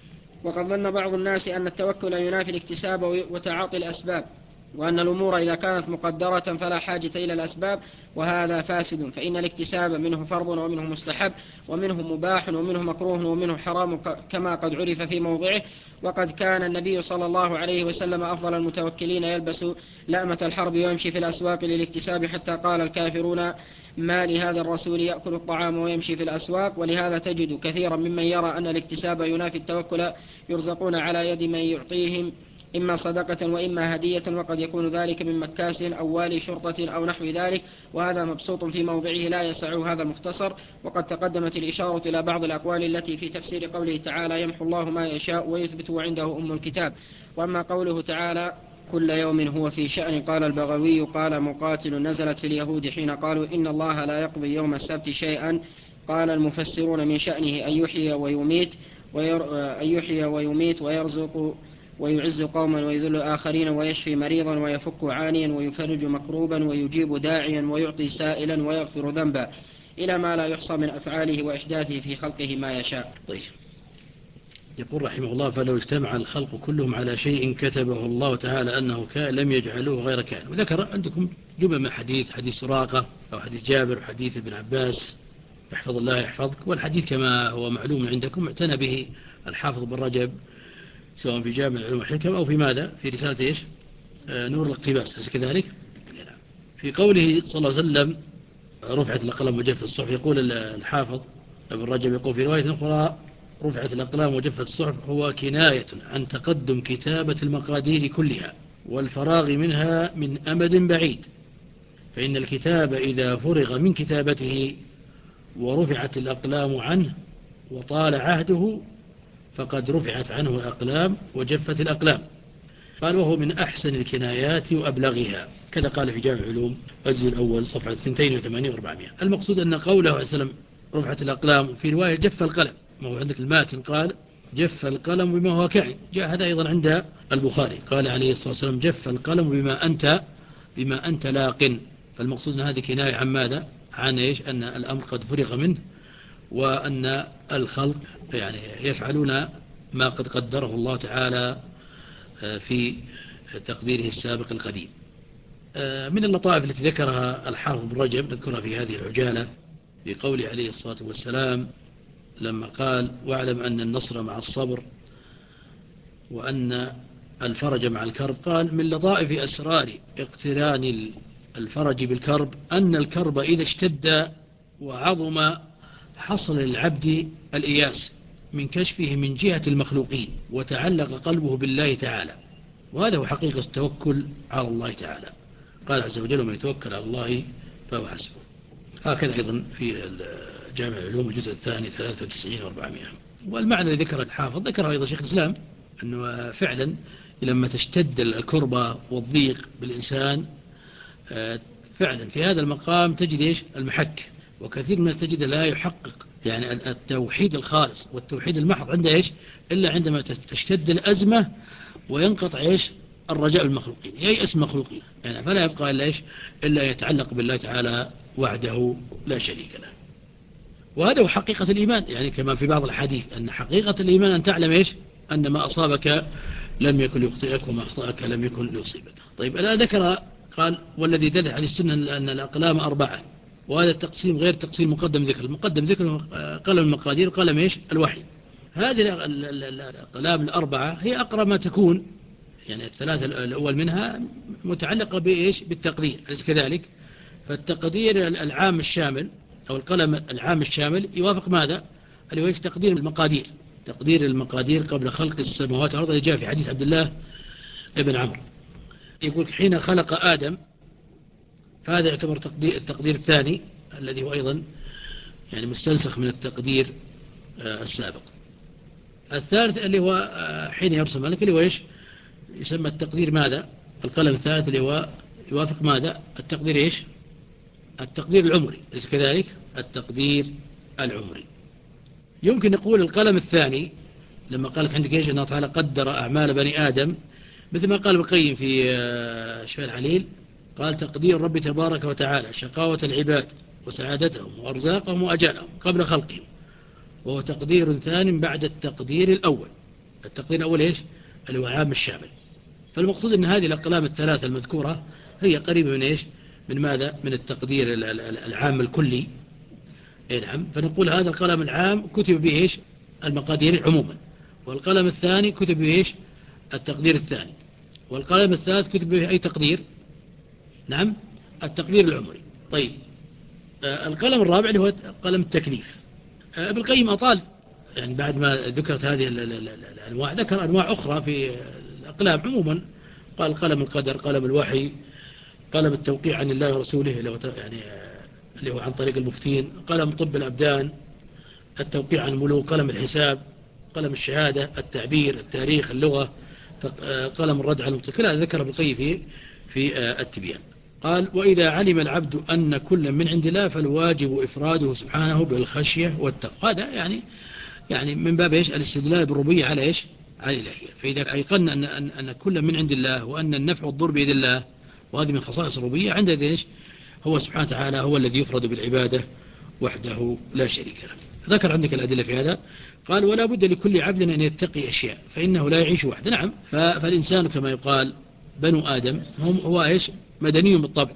S1: وقد ظن بعض الناس أن التوكل ينافي الاكتساب وتعاطي الأسباب، وأن الأمور إذا كانت مقدرة فلا حاجة إلى الأسباب، وهذا فاسد، فإن الاكتساب منه فرض ومنه مستحب ومنه مباح ومنه مكروه ومنه حرام، كما قد عرف في موضعه. وقد كان النبي صلى الله عليه وسلم أفضل المتوكلين، يلبس لأمة الحرب ويمشي في الأسواق للاكتساب، حتى قال الكافرون: ما لهذا الرسول يأكل الطعام ويمشي في الأسواق. ولهذا تجد كثيرا ممن يرى أن الاكتساب ينافي التوكل يرزقون على يد من يعطيهم إما صدقة وإما هدية، وقد يكون ذلك من مكاس أو والي شرطة أو نحو ذلك، وهذا مبسوط في موضعه لا يسع هذا المختصر. وقد تقدمت الإشارة إلى بعض الأقوال التي في تفسير قوله تعالى: يمحو الله ما يشاء ويثبت وعنده أم الكتاب. وأما قوله تعالى: كل يوم هو في شأن، قال البغوي: قال مقاتل: نزلت في اليهود حين قالوا إن الله لا يقضي يوم السبت شيئا. قال المفسرون: من شأنه أن يحيي ويميت وير... أن يحيي ويميت ويرزق ويعز قوما ويذل آخرين ويشفي مريضا ويفك عانيا ويفرج مكروبا ويجيب داعيا ويعطي سائلا ويغفر ذنبا، إلى ما لا يحصى من أفعاله وإحداثه في خلقه ما يشاء.
S2: طيب، يقول رحمه الله: فلو اجتمع الخلق كلهم على شيء كتبه الله تعالى أنه كان لم يجعلوه غير كان. وذكر عندكم جمل من حديث حديث سراقة أو حديث جابر وحديث ابن عباس: يحفظ الله يحفظك. والحديث كما هو معلوم عندكم اعتنى به الحافظ بن رجب، سواء في جامع العلوم والحكم أو في ماذا في رسالة إيش؟ آه نور الاقتباس، أليس كذلك؟ في قوله صلى الله عليه وسلم: رفعت الأقلام وجفت الصحف، يقول الحافظ ابن رجب يقول في رواية أخرى: رفعت الأقلام وجفت الصحف، هو كناية عن تقدم كتابة المقادير كلها والفراغ منها من أمد بعيد، فإن الكتاب إذا فرغ من كتابته ورفعت الأقلام عنه وطال عهده فقد رفعت عنه الأقلام وجفت الأقلام. قال: وهو من أحسن الكنايات وأبلغها، كذا قال في جامع العلوم الجزء الأول صفحة اثنين وثمانين وأربعمائة. المقصود أن قوله عليه وسلم رفعت الأقلام، في رواية جف القلم، ما هو عندك الماتن قال جف القلم بما هو كائن، جاء هذا أيضا عند البخاري، قال عليه الصلاة والسلام: جف القلم بما أنت بما أنت لاق. فالمقصود أن هذه كناية عن ماذا؟ عن إيش؟ أن الأمر قد فرغ منه، وأن الخلق يعني يفعلون ما قد قدره الله تعالى في تقديره السابق القديم. من اللطائف التي ذكرها الحافظ بن رجب نذكرها في هذه العجالة بقوله عليه الصلاة والسلام لما قال: واعلم أن النصر مع الصبر، وأن الفرج مع الكرب. قال من لطائف أسرار اقتران الفرج بالكرب أن الكرب إذا اشتد وعظم حصل للعبد الإياس من كشفه من جهة المخلوقين وتعلق قلبه بالله تعالى، وهذا هو حقيقة التوكل على الله تعالى. قال عز وجل ومن يتوكل على الله فهو حسبه. هكذا أيضا في جامع العلوم الجزء الثاني ثلاثة وتسعين وأربعمائة. والمعنى الذي ذكر الحافظ ذكره أيضا شيخ الإسلام أنه فعلا لما تشتد الكربة والضيق بالإنسان فعلا في هذا المقام تجد إيش المحك، وكثير من الناس تجد لا يحقق يعني التوحيد الخالص والتوحيد المحض عنده إيش إلا عندما تشتد الأزمة وينقطع إيش الرجاء بالمخلوقين، ييأس المخلوقين يعني، فلا يبقى إلا إيش إلا يتعلق بالله تعالى وحده لا شريك له. وهذا هو حقيقة الإيمان، يعني كما في بعض الحديث أن حقيقة الإيمان أن تعلم إيش أن ما أصابك لم يكن ليخطئك وما أخطأك لم يكن ليصيبك. طيب الآن ذكر قال والذي دل على السنة أن الأقلام أربعة، وهذا التقسيم غير تقسيم مقدم ذكر. المقدم ذكر قلم المقادير قلم إيش الوحي. هذه الأقلام الأربعة هي أقرب ما تكون، يعني الثلاثة الأول منها متعلقة بإيش بالتقدير، أليس كذلك؟ فالتقدير العام الشامل أو القلم العام الشامل يوافق ماذا؟ اللي هو إيش تقدير المقادير، تقدير المقادير قبل خلق السماوات والأرض، اللي جاء في حديث عبد الله ابن عمرو يقول حين خلق آدم، فهذا يعتبر تقدير التقدير الثاني الذي هو أيضا يعني مستنسخ من التقدير السابق. الثالث اللي هو حين يرسم ملك اللي هو إيش يسمى التقدير ماذا؟ القلم الثالث اللي هو يوافق ماذا؟ التقدير إيش؟ التقدير العمري، ليس كذلك؟ التقدير العمري. يمكن نقول القلم الثاني لما قالك عندك إيش أنه تعالى قدر أعمال بني آدم، مثل ما قال ابن القيم في شفاء العليل، قال تقدير رب تبارك وتعالى شقاوة العباد وسعادتهم وأرزاقهم وأجالهم قبل خلقهم، وهو تقدير ثاني بعد التقدير الأول. التقدير الأول إيش؟ اللي هو عام الشامل. فالمقصود أن هذه الأقلام الثلاثة المذكورة هي قريبة من إيش؟ من ماذا؟ من التقدير العام الكلي. إيه نعم. فنقول هذا القلم العام كتب به إيش؟ المقادير عموما، والقلم الثاني كتب به إيش؟ التقدير الثاني، والقلم الثالث كتب به أي تقدير؟ نعم التقدير العمري. طيب آه القلم الرابع اللي هو قلم التكليف. آه ابن القيم أطال يعني بعد ما ذكرت هذه الأنواع ذكر أنواع أخرى في الأقلام عموما، قال قلم القدر، قلم الوحي، قلم التوقيع عن الله ورسوله اللي هو يعني اللي هو عن طريق المفتين، قلم طب الأبدان، التوقيع عن الملوك، قلم الحساب، قلم الشهادة، التعبير، التاريخ، اللغة، قلم الرد على المبطل. كلها ذكر ابن القيم في في التبيان. قال وإذا علم العبد أن كل من عند الله فالواجب إفراده سبحانه بالخشية والتقوى. هذا يعني يعني من باب إيش الاستدلال بالربوبية على إيش على الإلهية. فإذا أيقنا أن, أن, أن كل من عند الله وأن النفع والضر بيد الله، وهذه من خصائص الربوبية، عند إيش هو سبحانه وتعالى هو الذي يفرد بالعبادة وحده لا شريك له. ذكر عندك الأدلة في هذا. قال ولا بد لكل عبد أن يتقي أشياء فإنه لا يعيش وحده. نعم. فالإنسان كما يقال بنو آدم هم هو إيش مدني بالطبع،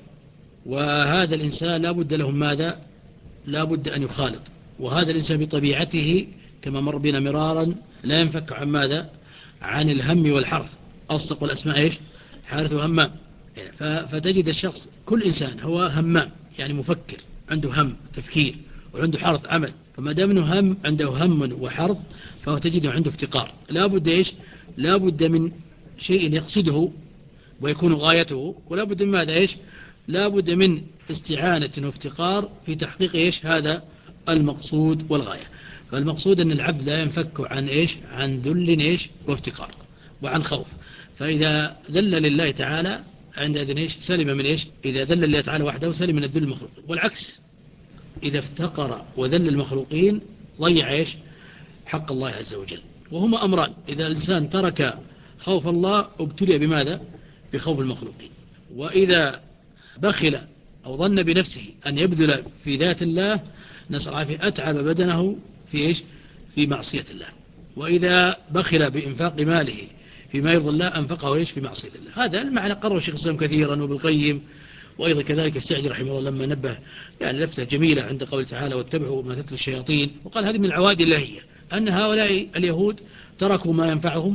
S2: وهذا الإنسان لا بد لهم ماذا؟ لا بد أن يخالط، وهذا الإنسان بطبيعته كما مر بنا مرارا لا ينفك عن ماذا؟ عن الهم والحرث. أصدق الأسماء إيش؟ حارث وهمام. فتجد الشخص كل إنسان هو همام يعني مفكر، عنده هم تفكير وعنده حرث عمل. فما دام انه هم عنده هم وحرث فهو تجده عنده افتقار. لا بد إيش؟ لا بد من شيء يقصده ويكون غايته، ولا بد من ماذا؟ إيش؟ لا بد من استعانة وافتقار في تحقيق إيش هذا المقصود والغاية. فالمقصود أن العبد لا ينفك عن إيش؟ عن ذل إيش وافتقار وعن خوف. فإذا ذل لله تعالى عندئذ إيش؟ سلم من إيش؟ إذا ذل لله تعالى وحده سلم من الذل المخلوقين، والعكس إذا افتقر وذل المخلوقين ضيع إيش؟ حق الله عز وجل. وهما أمران، إذا الإنسان ترك خوف الله ابتلي بماذا؟ بخوف المخلوقين. وإذا بخل أو ظن بنفسه أن يبذل في ذات الله نسأل العافية أتعب بدنه في إيش؟ في معصية الله. وإذا بخل بإنفاق ماله فيما يرضى الله أنفقه إيش؟ في معصية الله. هذا المعنى قرره الشيخ الإسلام كثيرا وابن القيم، وأيضا كذلك السعدي رحمه الله لما نبه يعني لفتة جميلة عند قول تعالى واتبعوا ما تتلو الشياطين، وقال هذه من العوائد الإلهية أن هؤلاء اليهود تركوا ما ينفعهم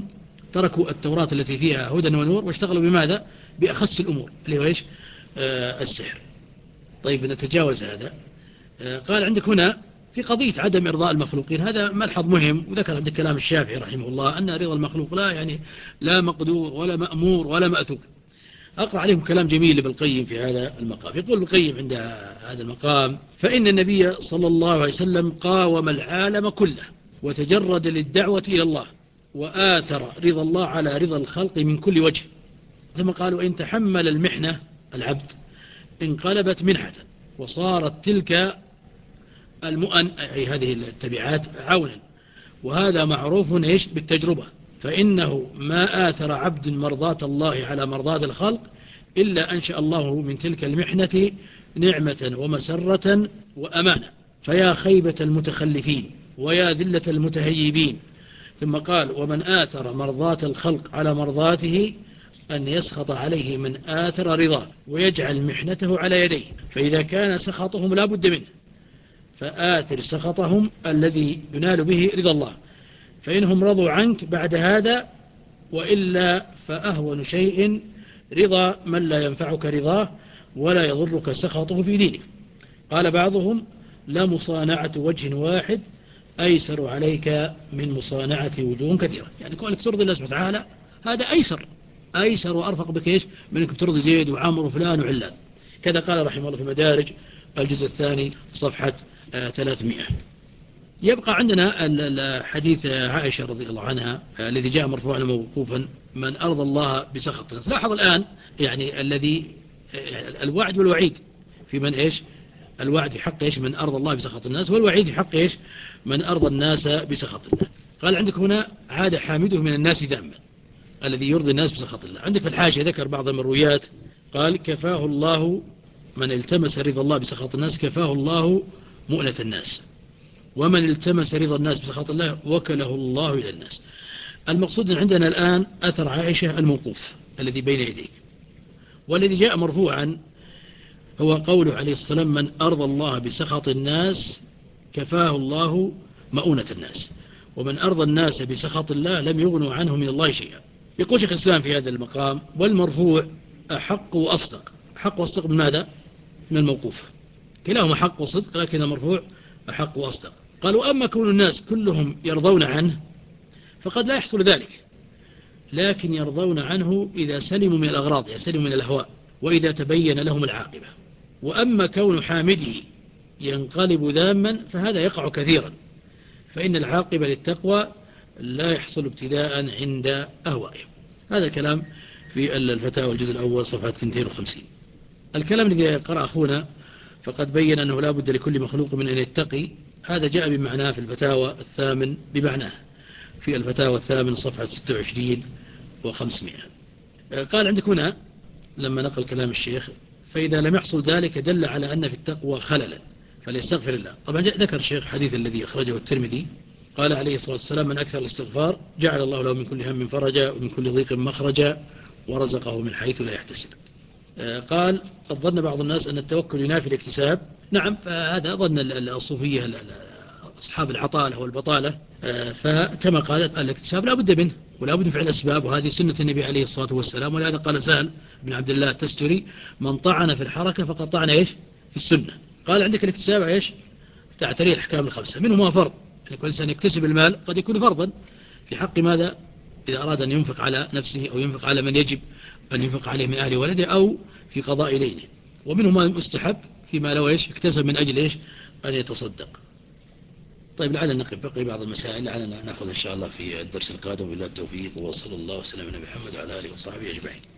S2: تركوا التوراة التي فيها هدى ونور واشتغلوا بماذا؟ بأخص الأمور اللي هو إيش؟ آه السحر. طيب نتجاوز هذا. آه قال عندك هنا في قضية عدم إرضاء المخلوقين، هذا ملحظ مهم، وذكر عندك كلام الشافعي رحمه الله أن رضا المخلوق لا يعني لا مقدور ولا مأمور ولا مأثور. أقرأ عليكم كلام جميل لابن القيم في هذا المقام. يقول ابن القيم عند هذا المقام: فإن النبي صلى الله عليه وسلم قاوم العالم كله وتجرد للدعوة إلى الله وآثر رضا الله على رضا الخلق من كل وجه. ثم قالوا: إن تحمل المحنة العبد انقلبت منحة وصارت تلك المؤن أي هذه التبعات عونا، وهذا معروف إيش بالتجربة، فإنه ما آثر عبد مرضاة الله على مرضاة الخلق إلا أنشأ الله من تلك المحنة نعمة ومسرة وأمانة، فيا خيبة المتخلفين ويا ذلة المتهيبين. ثم قال: ومن آثر مرضاة الخلق على مرضاته أن يسخط عليه من آثر رضاه ويجعل محنته على يديه، فإذا كان سخطهم لا بد منه فآثر سخطهم الذي ينال به رضا الله، فإنهم رضوا عنك بعد هذا، وإلا فأهون شيء رضا من لا ينفعك رضاه ولا يضرك سخطه في دينك. قال بعضهم: لا مصانعة وجه واحد أيسر عليك من مصانعة وجوه كثيرة. يعني كونك ترضي الله سبحانه وتعالى هذا أيسر أيسر وأرفق بك إيش من أنك ترضي زيد وعمر وفلان وعلان. كذا قال رحمه الله في مدارج الجزء الثاني صفحة ثلاثمائة. يبقى عندنا الحديث عائشة رضي الله عنها الذي جاء مرفوعا موقوفا: من أرضى الله بسخط الناس. لاحظ الآن يعني الذي الوعد والوعيد في من إيش؟ الوعد في حق إيش؟ من أرضى الله بسخط الناس، والوعيد في حق إيش؟ من أرضى الناس بسخط الله. قال عندك هنا: عاد حامده من الناس ذاما، الذي يرضي الناس بسخط الله. عندك في الحاشية ذكر بعض المرويات قال: كفاه الله من التمس رضا الله بسخط الناس كفاه الله مؤنة الناس، ومن التمس رضا الناس بسخط الله وكله الله إلى الناس. المقصود عندنا الآن أثر عائشة الموقوف الذي بين يديك، والذي جاء مرفوعا هو قوله عليه الصلاة والسلام: من أرضى الله بسخط الناس كفاه الله مؤونة الناس، ومن أرضى الناس بسخط الله لم يغنوا عنه من الله شيئا. يقول شيخ الإسلام في هذا المقام: والمرفوع أحق وأصدق. أحق وأصدق من ماذا؟ من الموقوف. كلاهما حق وصدق، لكن المرفوع أحق وأصدق. قالوا: أما كون الناس كلهم يرضون عنه فقد لا يحصل ذلك، لكن يرضون عنه إذا سلموا من الأغراض، يعني سلموا من الأهواء، وإذا تبين لهم العاقبة. وأما كون حامده ينقلب ذاما فهذا يقع كثيرا، فإن العاقبة للتقوى لا يحصل ابتداء عند أهوائهم. هذا الكلام في الفتاوى الجزء الأول صفحة اثنين وخمسين. الكلام الذي قرأ أخونا فقد بين أنه لا بد لكل مخلوق من أن يتقي، هذا جاء بمعناه في الفتاوى الثامن بمعناه في الفتاوى الثامن صفحة ستة وعشرين وخمسمائة. قال عندك هنا لما نقل كلام الشيخ: فإذا لم يحصل ذلك دل على أن في التقوى خللا فليستغفر الله. طبعا ذكر الشيخ حديث الذي أخرجه الترمذي قال عليه الصلاة والسلام: من أكثر الاستغفار جعل الله له من كل هم فرجا ومن كل ضيق مخرجا ورزقه من حيث لا يحتسب. قال: قد ظن بعض الناس أن التوكل ينافي الاكتساب. نعم، فهذا ظن الصوفية أصحاب العطالة والبطالة، فكما قالت الاكتساب لا بد منه ولا بد من فعل الأسباب، وهذه سنة النبي عليه الصلاة والسلام. ولهذا قال سهل بن عبد الله التستري: من طعن في الحركة فقد طعن إيش؟ في السنة. قال عندك الاكتساب إيش؟ تعتريه الأحكام الخمسة، منهما فرض، يعني كل إنسان يكتسب المال قد يكون فرضا في حق ماذا؟ إذا أراد أن ينفق على نفسه أو ينفق على من يجب أن ينفق عليه من أهل ولده أو في قضاء دينه، ومنهما مستحب فيما لو إيش اكتسب من أجل إيش أن يتصدق. طيب لعلنا نقف، بقي بعض المسائل لعلنا نأخذ إن شاء الله في الدرس القادم. بالله التوفيق، وصلى الله وسلم على محمد وعلى آله وصحبه أجمعين.